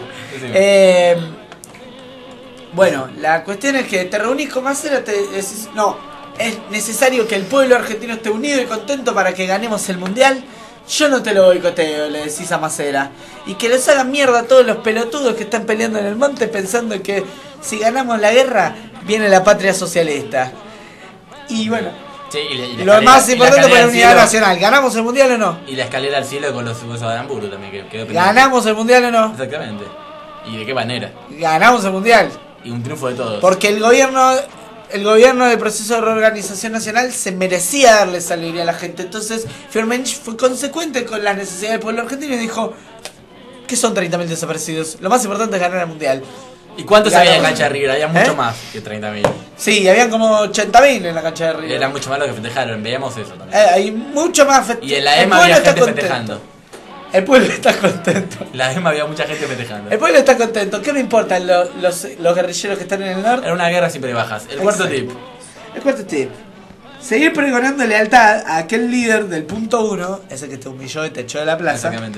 Bueno, la cuestión es que te reunís con Massera, decís: no, es necesario que el pueblo argentino esté unido y contento para que ganemos el mundial. Yo no te lo boicoteo, le decís a Massera. Y que les hagan mierda a todos los pelotudos que están peleando en el monte pensando que si ganamos la guerra viene la patria socialista. Y bueno, sí, lo más importante fue la unidad nacional. ¿Ganamos el mundial o no? Y la escalera al cielo con los huesos de Aramburu también, que quedó pendiente. ¿Ganamos el mundial o no? Exactamente. ¿Y de qué manera? Ganamos el mundial. Y un triunfo de todos. Porque el gobierno del proceso de reorganización nacional se merecía darle esa alegría a la gente. Entonces Firmenich fue consecuente con las necesidades del pueblo argentino y dijo: ¿qué son 30.000 desaparecidos? Lo más importante es ganar el mundial. ¿Y cuántos había en la cancha de River? Había mucho más que 30.000. Sí, habían como 80.000 en la cancha de River. Era mucho más lo que festejaron, veíamos eso también. Hay mucho más y en la EMA había gente festejando. El pueblo está contento. En la EMA había mucha gente festejando. El pueblo está contento. ¿Qué me importan los guerrilleros que están en el norte? Era una guerra siempre bajas. El cuarto tip. El cuarto tip: seguir pregonando lealtad a aquel líder del punto 1, ese que te humilló y te echó de la plaza. Exactamente.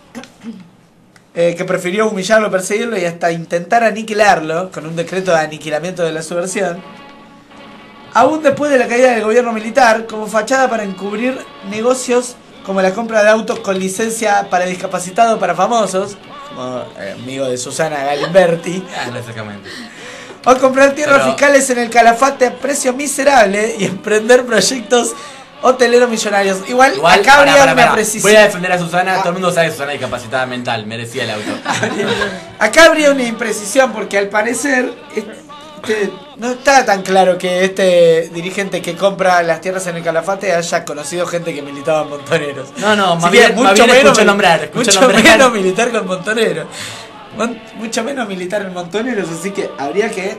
Que prefirió humillarlo, perseguirlo y hasta intentar aniquilarlo con un decreto de aniquilamiento de la subversión, aún después de la caída del gobierno militar, como fachada para encubrir negocios como la compra de autos con licencia para discapacitados para famosos, como amigo de Susana Galimberti, exactamente, o comprar tierras fiscales en el Calafate a precio miserable y emprender proyectos hoteleros millonarios. Igual acá habría una precisión. Voy a defender a Susana, todo el mundo sabe que Susana es discapacitada mental, merecía el auto. Acá habría una imprecisión porque al parecer no está tan claro que este dirigente que compra las tierras en el Calafate haya conocido gente que militaba en Montoneros. No, más bien escucho nombrar. Mucho menos militar con Montoneros. Mucho menos militar en Montoneros, así que habría que...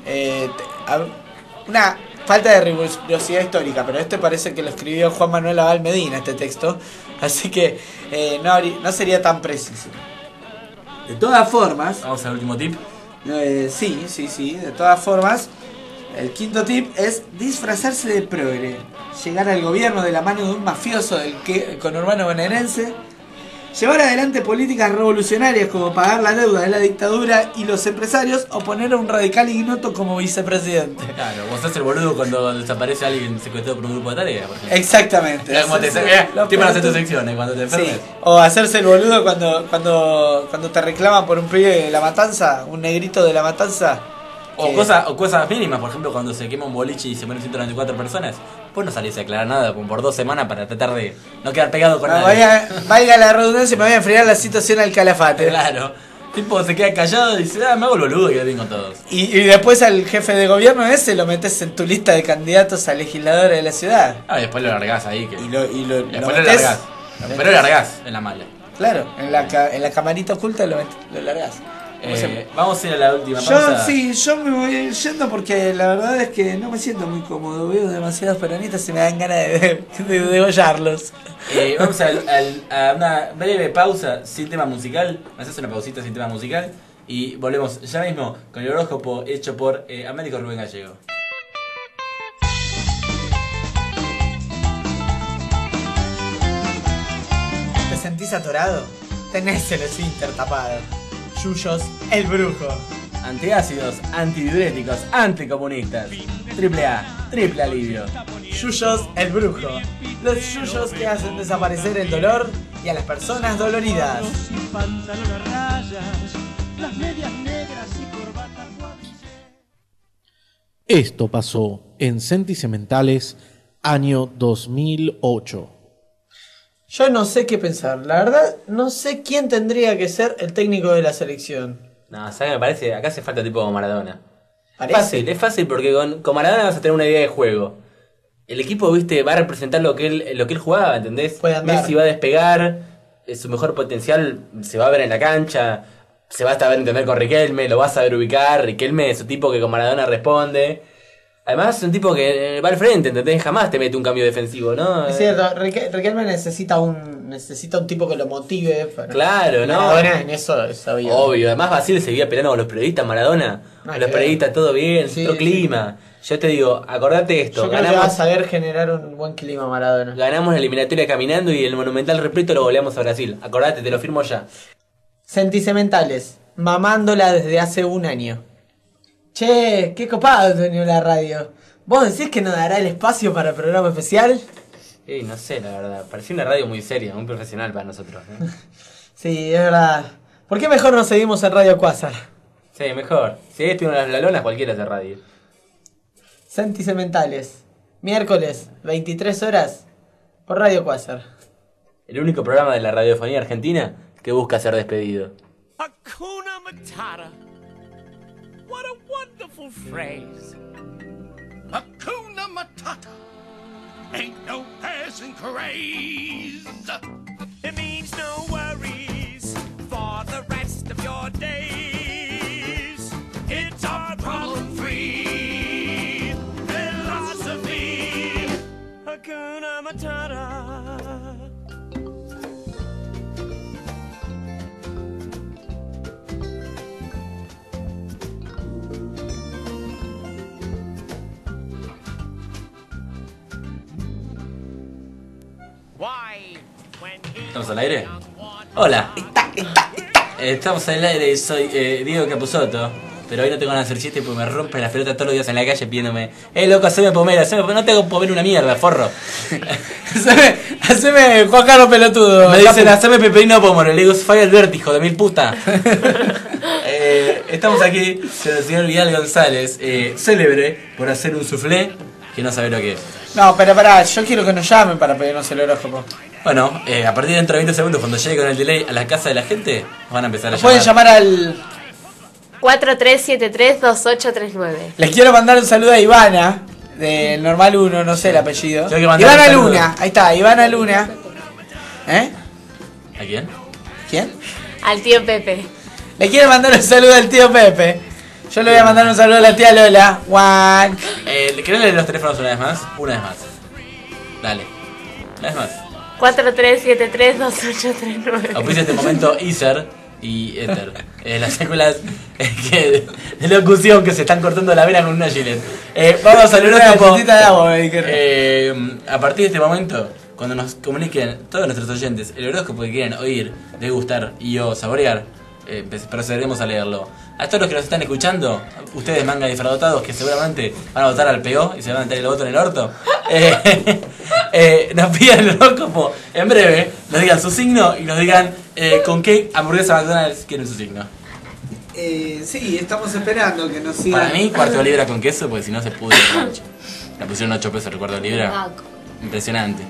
una falta de rigurosidad histórica, pero parece que lo escribió Juan Manuel Abal Medina, este texto, así que no sería tan preciso. De todas formas... Vamos al último tip. Sí, de todas formas, el quinto tip es disfrazarse de progre, llegar al gobierno de la mano de un mafioso del conurbano bonaerense, llevar adelante políticas revolucionarias como pagar la deuda de la dictadura y los empresarios, o poner a un radical ignoto como vicepresidente. Claro, vos sos el boludo cuando desaparece alguien secuestrado por un grupo de tareas, por ejemplo. Exactamente. Como te para hacer tus secciones cuando te enfermes. Sí. O hacerse el boludo cuando te reclaman por un pibe de La Matanza, un negrito de La Matanza. O cosas mínimas, por ejemplo, cuando se quema un boliche y se mueren 194 personas, pues no salís a aclarar nada como por 2 semanas para tratar de no quedar pegado con nadie. Valga la redundancia, me voy a enfriar la situación al Calafate. Claro. Tipo se queda callado y dice: me hago el boludo y quedo bien con todos. Y después al jefe de gobierno ese lo metes en tu lista de candidatos a legisladores de la ciudad. Y después lo largás ahí. Después lo largás. Pero lo largás en la mala. Claro, en la camarita oculta lo largás. Vamos a ir a la última pausa. Yo me voy yendo porque la verdad es que no me siento muy cómodo. Veo demasiados peronistas y me dan ganas de degollarlos. Vamos a una breve pausa sin tema musical. Haces una pausita sin tema musical y volvemos ya mismo con el horóscopo hecho por Américo Rubén Gallego. ¿Te sentís atorado? Tenés el esfínter tapado. Yuyos, el brujo. Antiácidos, antidiuréticos, anticomunistas. Triple A, triple alivio. Yuyos, el brujo. Los yuyos que hacen desaparecer el dolor y a las personas doloridas. Esto pasó en Sentimentales, año 2008. Yo no sé qué pensar. La verdad, no sé quién tendría que ser el técnico de la selección. No, ¿sabes? Me parece, acá hace falta tipo Maradona. ¿Parece? Es fácil porque con Maradona vas a tener una idea de juego. El equipo, viste, va a representar lo que él jugaba, ¿entendés? Puede andar. Messi va a despegar, su mejor potencial se va a ver en la cancha. se va a saber entender con Riquelme, lo va a saber ubicar. Riquelme es un tipo que con Maradona responde. Además es un tipo que va al frente, ¿entendés? Jamás te mete un cambio defensivo, ¿no? Es cierto, Riquelme necesita un tipo que lo motive. Claro, ¿no? Maradona en eso es obvio. Obvio, además Basile seguía peleando con los periodistas, Maradona. Con los periodistas todo bien, Sí, otro clima. Yo te digo, acordate esto, Yo creo que va a saber generar un buen clima Maradona. ganamos la eliminatoria caminando y el Monumental Repleto lo goleamos a Brasil. Acordate, te lo firmo ya. Sentimentales, mamándola desde hace un año. Che, qué copado tenía la radio. ¿Vos decís que nos dará el espacio para programa especial? No sé, la verdad, parecía una radio muy seria, muy profesional para nosotros. Sí, es verdad. ¿Por qué mejor nos seguimos en Radio Quasar? Sí, mejor. Si estuvieron las lonas, cualquiera hace radio. Sentimentales, miércoles, 23 horas, por Radio Quasar. El único programa de la radiofonía argentina que busca ser despedido. Hakuna Matata. What a wonderful phrase. Hakuna Matata. Ain't no passing craze. It means no worries for the rest of your days. It's our problem-free philosophy. Hakuna Matata. ¿Estamos al aire? Hola. Estamos al aire y soy Diego Capusotto. Pero hoy no tengo nada que hacer chiste porque me rompen las pelotas todos los días en la calle pidiéndome: loco, haceme pomera, no tengo pomera una mierda, forro. Haceme Juan Carlos Pelotudo. Me dicen, haceme peperino pomero. Le digo, falla el vértigo de mil puta. Estamos aquí con el señor Vidal González, célebre por hacer un soufflé que no sabe lo que es. No, pero pará, yo quiero que nos llamen para pedirnos el horóscopo. Bueno, a partir de dentro de 20 segundos, cuando llegue con el delay a la casa de la gente, van a empezar a llamar. Pueden llamar al 43732839. Les quiero mandar un saludo a Ivana, del Normal 1, no sé el apellido. Ivana Luna, ahí está, Ivana Luna. ¿A quién? ¿Quién? Al tío Pepe. Le quiero mandar un saludo al tío Pepe. Yo le voy a mandar un saludo a la tía Lola. Juan. ¿Querés leer los teléfonos una vez más? Una vez más. Dale. Una vez más. 43732839. Auspicia este momento Iser y Ether. Las secuelas de locución que se están cortando la vena con una Gillette. Vamos al horóscopo. A partir de este momento, cuando nos comuniquen todos nuestros oyentes el horóscopo que quieran oír, degustar y o saborear, procederemos a leerlo. A todos los que nos están escuchando, ustedes manga defraudados que seguramente van a votar al PO y se van a meter el voto en el orto, nos pidan el horóscopo en breve, nos digan su signo y nos digan con qué hamburguesa McDonald's quieren su signo. Sí, estamos esperando que nos sigan. Para mí, cuarto de libra con queso, porque si no se pudre la noche. La pusieron 8 pesos el cuarto de libra. Impresionante.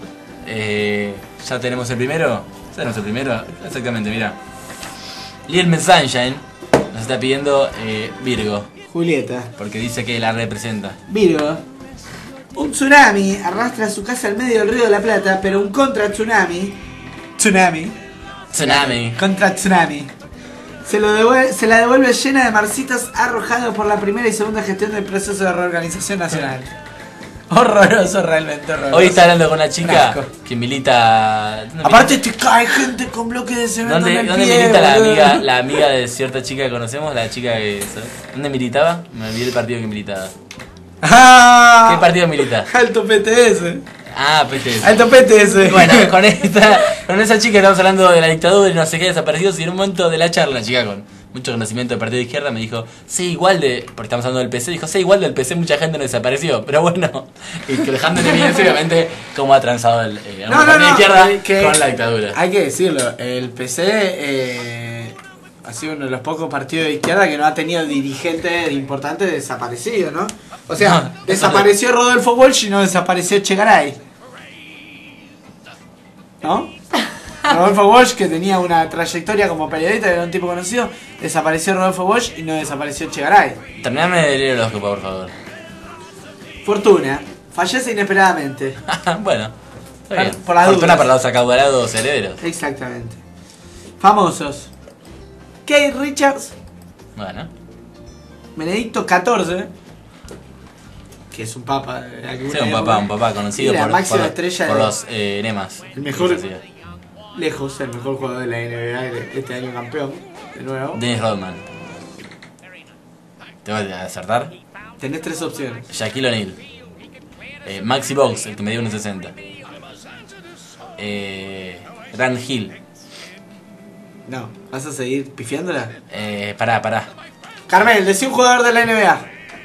Ya tenemos el primero. ¿Ya tenemos el primero? Exactamente, mira. Lil Sunshine nos está pidiendo Virgo, Julieta. porque dice que la representa. Virgo. Un tsunami arrastra su casa al medio del río de la Plata, pero un contra tsunami. Tsunami. Contra tsunami. Se la devuelve llena de marcitas arrojados por la primera y segunda gestión del proceso de reorganización nacional. Horroroso, realmente horroroso. Hoy está hablando con una chica que milita. Aparte te cae gente con bloque de cemento en el ¿Dónde pie, milita boludo? la amiga de cierta chica que conocemos? La chica que... ¿Dónde militaba? Me olvidé el partido que militaba. ¡Ah! ¿Qué partido milita? Alto PTS. Ah, PTS. Alto PTS. Bueno, con esa chica estamos hablando de la dictadura y no sé qué, desaparecidos, y en un momento de la charla, la chica con mucho conocimiento del partido de izquierda me dijo, sí, igual de... Porque estamos hablando del PC, dijo, sí, igual del PC mucha gente no desapareció, pero bueno, y dejando en evidencia obviamente cómo ha transado el partido de izquierda con la dictadura. Hay que decirlo, el PC ha sido uno de los pocos partidos de izquierda que no ha tenido dirigentes importantes desaparecidos, ¿no? O sea, No, desapareció Rodolfo Walsh y no desapareció Chegaray. ¿No? Rodolfo Walsh, que tenía una trayectoria como periodista, era un tipo conocido, desapareció Rodolfo Walsh y no desapareció Chegaray. Terminame de leer el horóscopo, por favor. Fortuna, fallece inesperadamente. Bueno, está bien. Por las Fortuna dudas. para los acaudalados herederos. Exactamente. Famosos. Keith Richards, Bueno. Benedicto XIV, que es un papa. Sí, un papá conocido Y la por máxima estrella por de- los enemas. El mejor, Sí. lejos, el mejor jugador de la NBA, este año campeón, de nuevo. Dennis Rodman. ¿Te voy a acertar? Tenés 3 opciones. Shaquille O'Neal. Maxi Box, el que me dio 1.60. Grant Hill. No, ¿vas a seguir pifiándola? Pará. Carmel, decí un jugador de la NBA.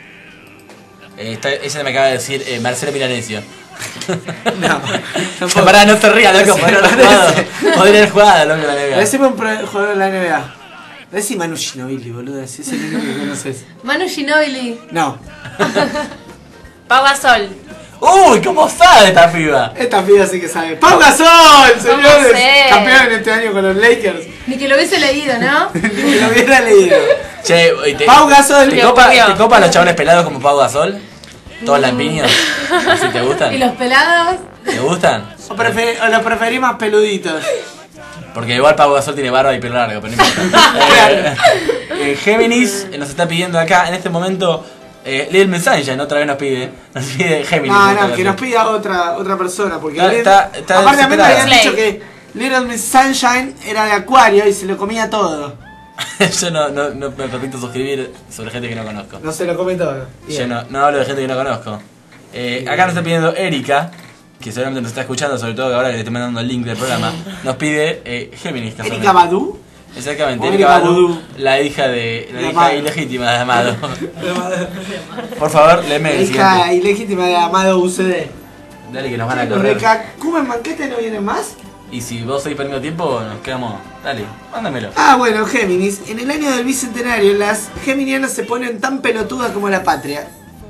Ella me acaba de decir Marcelo Milanesio. No, Pará, no te rías, loco. No Podría se haber jugado. parece. Podría haber jugado, loco, la NBA. Decime un jugador de la NBA. Decí Manu Ginobili, boludo, si es el único que conoces. Manu Ginobili. No, Pau Gasol. Uy, ¿cómo sabe esta piba? esta piba sí que sabe. ¡Pau Gasol, señores! sé? Campeón este año con los Lakers. Ni que lo hubiese leído, ¿no? Ni que lo hubiera leído. Che, Pau Gasol. ¿te copa los chabones pelados como Pau Gasol? Todos lampiños. ¿Así te ¿Y gustan? los pelados? ¿Te gustan? O los preferí más peluditos. Porque igual Pau Gasol tiene barba y pelo largo, pero no importa. Géminis nos está pidiendo acá en este momento. Little Miss Sunshine otra vez nos pide Géminis. No, que nos pida otra persona. Porque Está aparte a mí me habían desesperada. dicho que Little Miss Sunshine era de Acuario y se lo comía todo. Yo no me permito suscribir sobre gente que no conozco. No se lo come todo. Yo no hablo de gente que no conozco. Acá nos está pidiendo Erika, que seguramente nos está escuchando, sobre todo ahora que le estoy mandando el link del programa. Nos pide Géminis. ¿Erika Badu? Exactamente, O Erika Erika Badu, Badu. la hija de la hija Amado. ilegítima de Amado. Por favor, léeme La el hija siguiente. ilegítima de Amado UCD. Dale que nos van a correr. ¿Cumen Banquete no viene más? Y si vos seguís perdiendo tiempo, nos quedamos. Dale, mándamelo. Ah, bueno, Géminis. En el año del bicentenario, las geminianas se ponen tan pelotudas como la patria.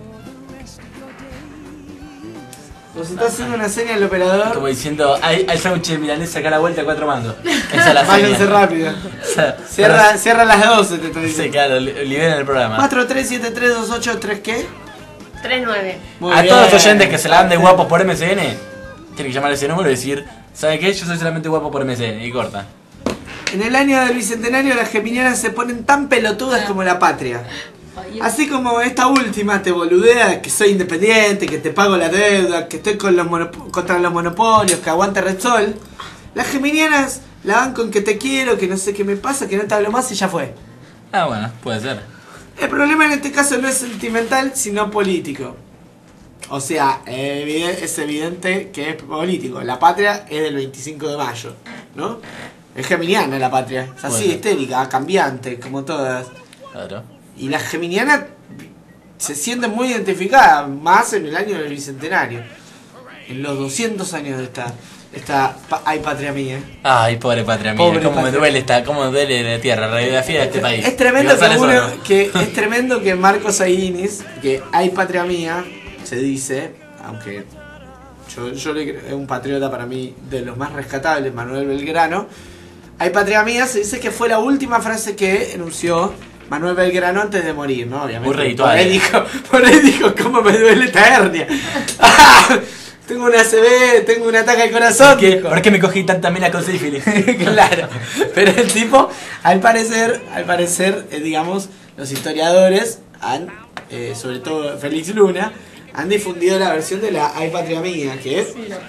Nos está haciendo una seña el operador. Como diciendo, hay sándwich milanesa acá a la vuelta a 4 mangos. Esa es la Váyanse seña. rápido. O sea, Cierra las 12, te estoy Sí, diciendo. claro, liberen el programa. 43732883, ¿qué? 3-9. Muy A bien. todos los oyentes que se la dan de guapos por MSN, tienen que llamar a ese número y decir, ¿sabe qué? Yo soy solamente guapo por MSN. Y corta. En el año del bicentenario, las geminianas se ponen tan pelotudas como la patria. Así como esta última te boludea que soy independiente, que te pago la deuda, que estoy con contra los monopolios, que aguanta Repsol. Las geminianas la van con que te quiero, que no sé qué me pasa, que no te hablo más y ya fue. Ah, bueno, puede ser. El problema en este caso no es sentimental, sino político. O sea, es evidente que es político. La patria es del 25 de mayo, ¿no? Es geminiana la patria. Es así, Bueno. histérica, cambiante, como todas. Claro. Y las geminianas se sienten muy identificadas, más en el año del bicentenario. En los 200 años de esta Ay Patria Mía. Ay, pobre patria mía, Pobre cómo me patria. duele la tierra, la radiografía de este país. Es tremendo Y González Oro. es tremendo que Marcos Aguinis, que Ay Patria Mía, se dice, aunque yo le creo, es un patriota para mí de los más rescatables, Manuel Belgrano. Ay Patria Mía se dice que fue la última frase que enunció Manuel Belgrano antes de morir, ¿no? Obviamente. Muy redituable. Por ahí dijo, ¿cómo me duele esta hernia? Tengo una ACV, tengo un ataque al corazón. dijo. ¿Por qué me cogí tanta mela con sífilis? Claro, pero el tipo, al parecer, digamos, los historiadores han, sobre todo Félix Luna, han difundido la versión de la Ay Patria Mía, que es.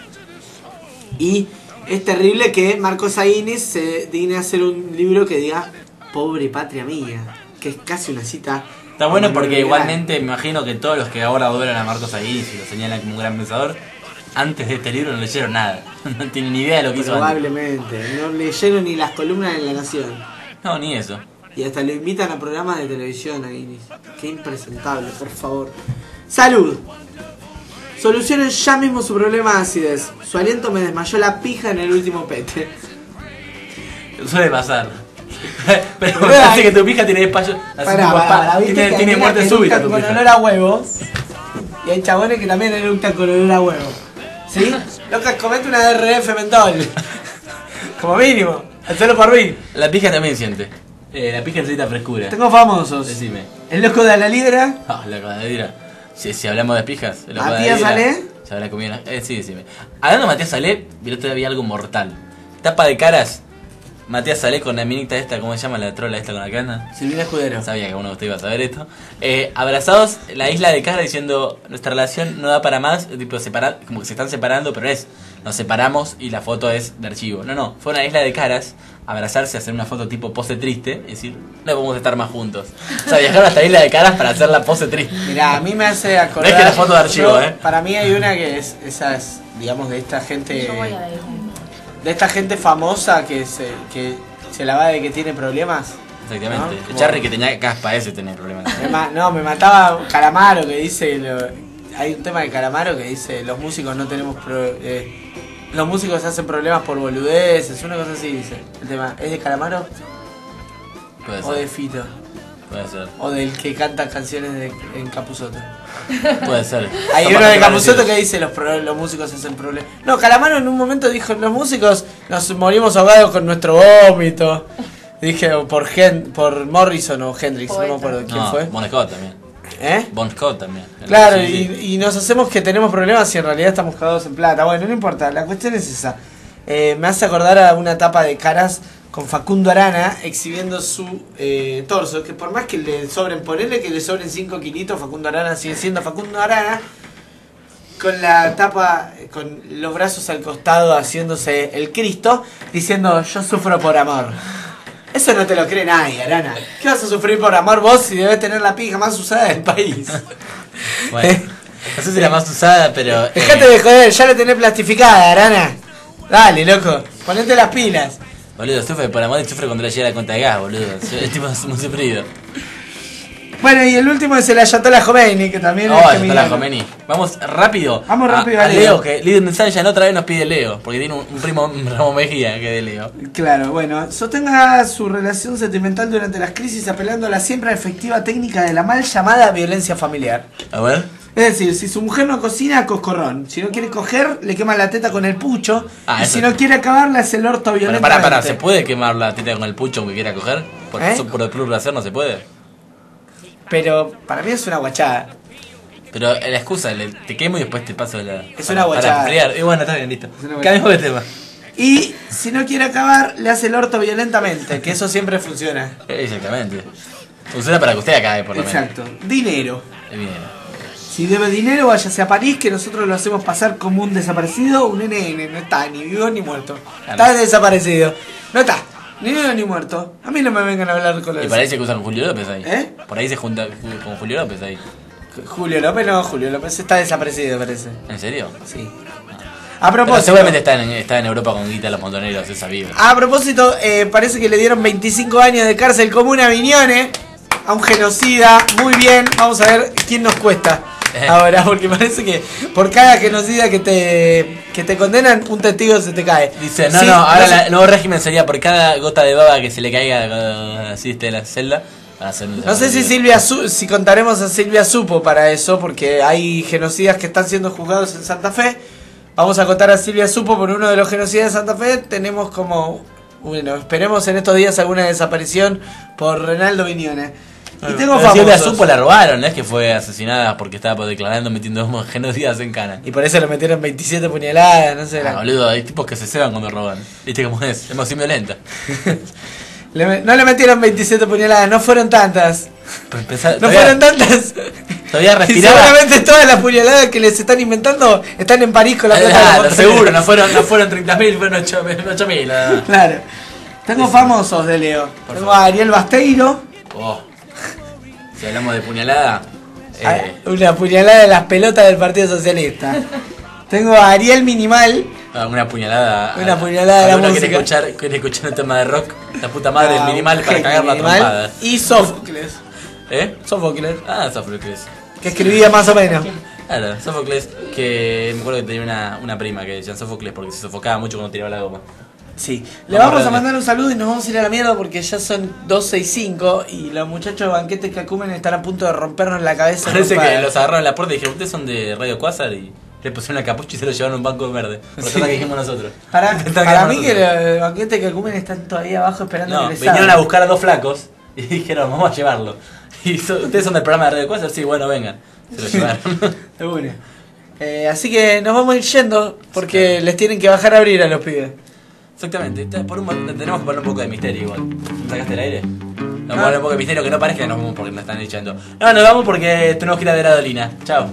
Y es terrible que Marcos Aguinis se digne a hacer un libro que diga Pobre Patria Mía, que es casi una cita. Está bueno de porque Manuel igualmente me imagino que todos los que ahora adoran a Marcos Aguinis y lo señalan como un gran pensador, antes de este libro no leyeron nada. No tienen ni idea de lo que hizo antes. Probablemente, no leyeron ni las columnas de La Nación. No, ni eso. Y hasta lo invitan a programas de televisión, Aguinis. Qué impresentable, por favor. Salud. Solucionen ya mismo su problema de acidez. Su aliento me desmayó la pija en el último pete. Suele pasar. Pero me Pará, parece que tu pija tiene despacho. Tiene muerte súbita tu con pija. olor a huevo. Y hay chabones que también eructan con olor a huevo. ¿Sí? Locas, comete una DRF mentol. Como mínimo. Hacelo por mí. La pija también siente. La pija necesita frescura. Tengo famosos. Decime. El loco de la lidra. Ah, la cadera. Si hablamos de pijas, el loco de Matías la Lidra, Salé. se habrá comido. Sí, decime. Hablando de Matías Salé, vi el otro día vi algo mortal. Tapa de caras. Matías Salé con la minita esta, ¿cómo se llama? La trola esta con la cana. Silvina Escudero. Sabía que uno de ustedes iba a saber esto. Abrazados, la isla de Cara diciendo nuestra relación no da para más, tipo como que se están separando, pero nos separamos y la foto es de archivo. No, fue una isla de caras, abrazarse, hacer una foto tipo pose triste, y decir, no podemos estar más juntos. O sea, viajaron hasta la isla de caras para hacer la pose triste. Mirá, a mí me hace acordar. No es que la foto de archivo, Para mí hay una que es esas, digamos, de esta gente. De esta gente famosa que se la va de que tiene problemas. Exactamente. ¿No? El Charry que tenía caspa ese tenía problemas. Me mataba Calamaro que dice. Hay un tema de Calamaro que dice: los músicos no tenemos. Los músicos hacen problemas por boludeces, una cosa así dice. El tema, ¿es de Calamaro? Puede ser. O de Fito. Puede ser. O del que canta canciones en Capusotto. Puede ser. Hay uno de Capusotto que dice los músicos hacen problemas. No, Calamaro en un momento dijo, los músicos nos morimos ahogados con nuestro vómito. Dije, por Morrison o Hendrix, no me acuerdo quién fue. Bon Scott también. Bon Scott también. Claro, y nos hacemos que tenemos problemas y en realidad estamos cagados en plata. Bueno, no importa, la cuestión es esa. Me hace acordar a una tapa de Caras con Facundo Arana exhibiendo su torso, que por más que le sobren, ponerle que le sobren 5 kilitos, Facundo Arana sigue siendo Facundo Arana, con la tapa, con los brazos al costado haciéndose el Cristo, diciendo yo sufro por amor. Eso no te lo cree nadie, Arana. ¿Qué vas a sufrir por amor vos si debes tener la pija más usada del país? Bueno, no sé si la más usada, pero... Dejate de joder, ya la tenés plastificada, Arana. Dale, loco, ponete las pilas. Boludo, sufre por amor y sufre cuando le llega la cuenta de gas, boludo. El tipo es muy sufrido. Bueno, y el último es el Ayatollah Khomeini, que también es Ayatollah Khomeini. Vamos rápido. Vamos rápido a Leo, que Líder Mensaje ya otra vez nos pide Leo, porque tiene un primo Ramón Mejía que es de Leo. Claro, bueno, sostenga su relación sentimental durante las crisis apelando a la siempre efectiva técnica de la mal llamada violencia familiar. A ver. Es decir, si su mujer no cocina, coscorrón. Si no quiere coger, le quema la teta con el pucho. Y si no quiere acabar, le hace el orto violentamente. Pará, ¿se puede quemar la teta con el pucho aunque quiera coger? Por el puro placer no se puede. Pero para mí es una guachada. Pero la excusa, te quemo y después te paso la... Es una guachada. Para enfriar. Y bueno, está bien, listo. Cambiamos de tema. Y si no quiere acabar, le hace el orto violentamente, que eso siempre funciona. Exactamente. Funciona para que usted acabe, por lo menos. Exacto. Dinero. El dinero. Si debe dinero, váyase a París, que nosotros lo hacemos pasar como un desaparecido. Un nene, no está ni vivo ni muerto. Está desaparecido. No está, ni vivo ni muerto. A mí no me vengan a hablar con los... Y por ahí se cruza con Julio López ahí. Por ahí se junta con Julio López ahí. Julio López está desaparecido, parece. ¿En serio? Sí. A propósito... Pero seguramente está en Europa con Guita los Montoneros, es sabido. A propósito, parece que le dieron 25 años de cárcel común a Viñones, a un genocida. Muy bien, vamos a ver quién nos cuesta. Ahora, porque parece que por cada genocida que te condenan, un testigo se te cae. Dice, ahora el nuevo régimen sería por cada gota de baba que se le caiga así de la celda. No sé si contaremos a Silvia Supo para eso, porque hay genocidas que están siendo juzgados en Santa Fe. Vamos a contar a Silvia Supo por uno de los genocidas de Santa Fe. Tenemos como, bueno, esperemos en estos días alguna desaparición por Reinaldo Viñones. Y tengo famosos. Silvia Supo la robaron, no es que fue asesinada porque estaba declarando metiendo genocidas en cana. Y por eso le metieron 27 puñaladas, no sé. Boludo, hay tipos que se ceban cuando roban. Viste cómo es emoción violenta. No le metieron 27 puñaladas, no fueron tantas. Fueron tantas. Todavía respiraba. Y seguramente todas las puñaladas que les están inventando están en París con la plata. Seguro, no fueron 30.000, fueron 8.000. Claro. Tengo famosos de Leo. Tengo a Ariel Basteiro. Si hablamos de puñalada, una puñalada de las pelotas del Partido Socialista. Tengo a Ariel Minimal. Una puñalada. Una puñalada de la música. Quiere escuchar un tema de rock. La puta madre del Minimal para cagar la trompada. Y Sófocles. Sófocles. Sófocles. Que escribía más o menos. Claro, Sófocles, que me acuerdo que tenía una prima que decía Sófocles porque se sofocaba mucho cuando tiraba la goma. Sí, le vamos a mandar un saludo y nos vamos a ir a la mierda porque ya son 12:05 y los muchachos de Banquetes Cacumen están a punto de rompernos la cabeza. Parece que los agarraron en la puerta y dijeron, ustedes son de Radio Quasar, y le pusieron la capucha y se lo llevaron a un banco verde. Por eso que dijimos nosotros. Para mí que los Banquetes Cacumen están todavía abajo esperando que les vinieron salgan. A buscar a dos flacos y dijeron, vamos a llevarlo. Y ustedes son del programa de Radio Quasar, sí, bueno, vengan. Se lo llevaron. De una. Así que nos vamos a ir yendo porque les tienen que bajar a abrir a los pibes. Exactamente, tenemos que poner un poco de misterio igual. ¿Sacaste el aire? Nos poner un poco de misterio, que no parezca que nos vamos porque nos están echando. No, nos vamos porque tenemos que ir a ver a Dolina. Chao.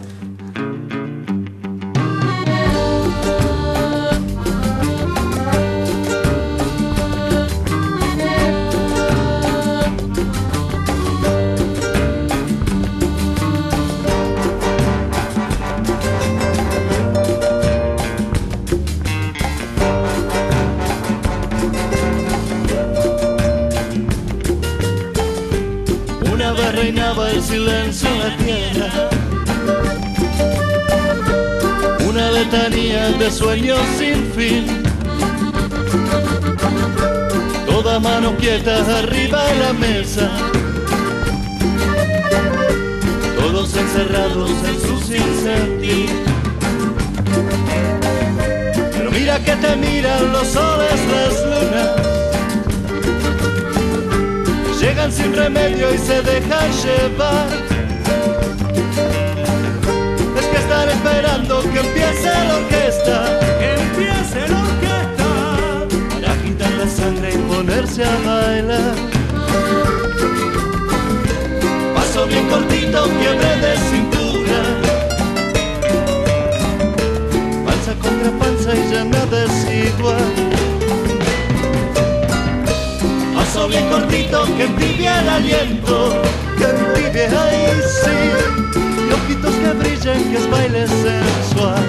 Reinaba el silencio en la tierra, una letanía de sueños sin fin, toda mano quieta arriba de la mesa, todos encerrados en su sinsentir. Pero mira que te miran los soles, las lunas, llegan sin remedio y se dejan llevar. Es que están esperando que empiece la orquesta, que empiece la orquesta, para quitar la sangre y ponerse a bailar. Paso bien cortito, quiebre de cintura, panza contra panza y ya nada es igual. Paso bien cortito, que entibia el aliento, que entibia ahí sí, y ojitos que brillan, que es baile sensual.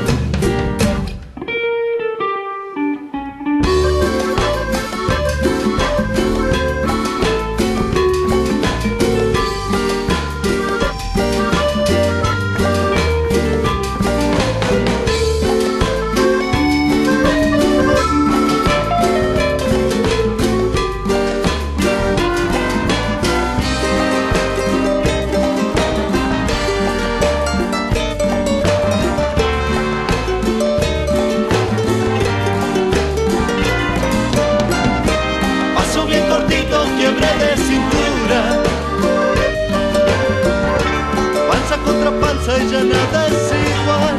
Y ya nada es igual.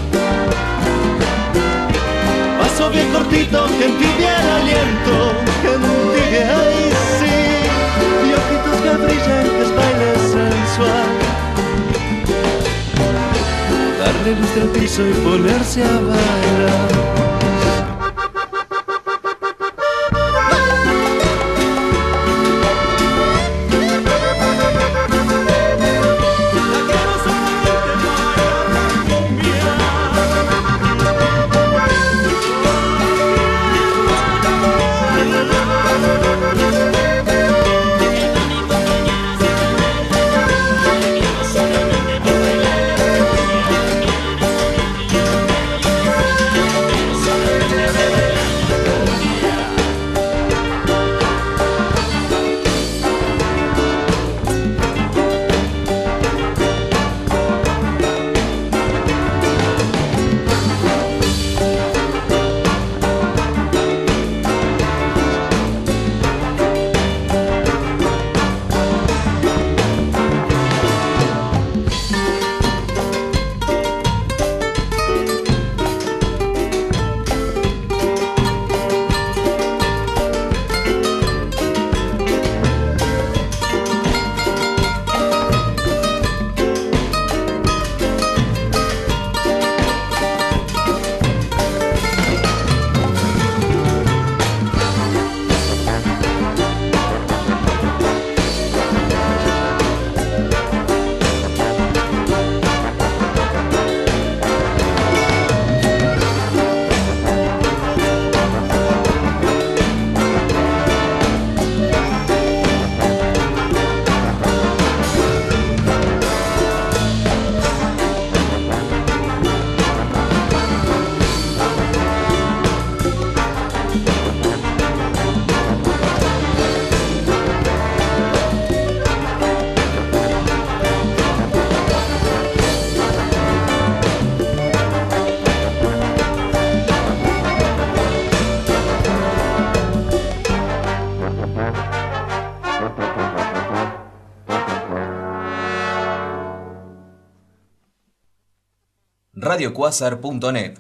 Paso bien cortito, que entibia el aliento, que entibia ahí sí, y ojitos que brillan, que es baile sensual. Darle luz al piso y ponerse a bailar. radioquasar.net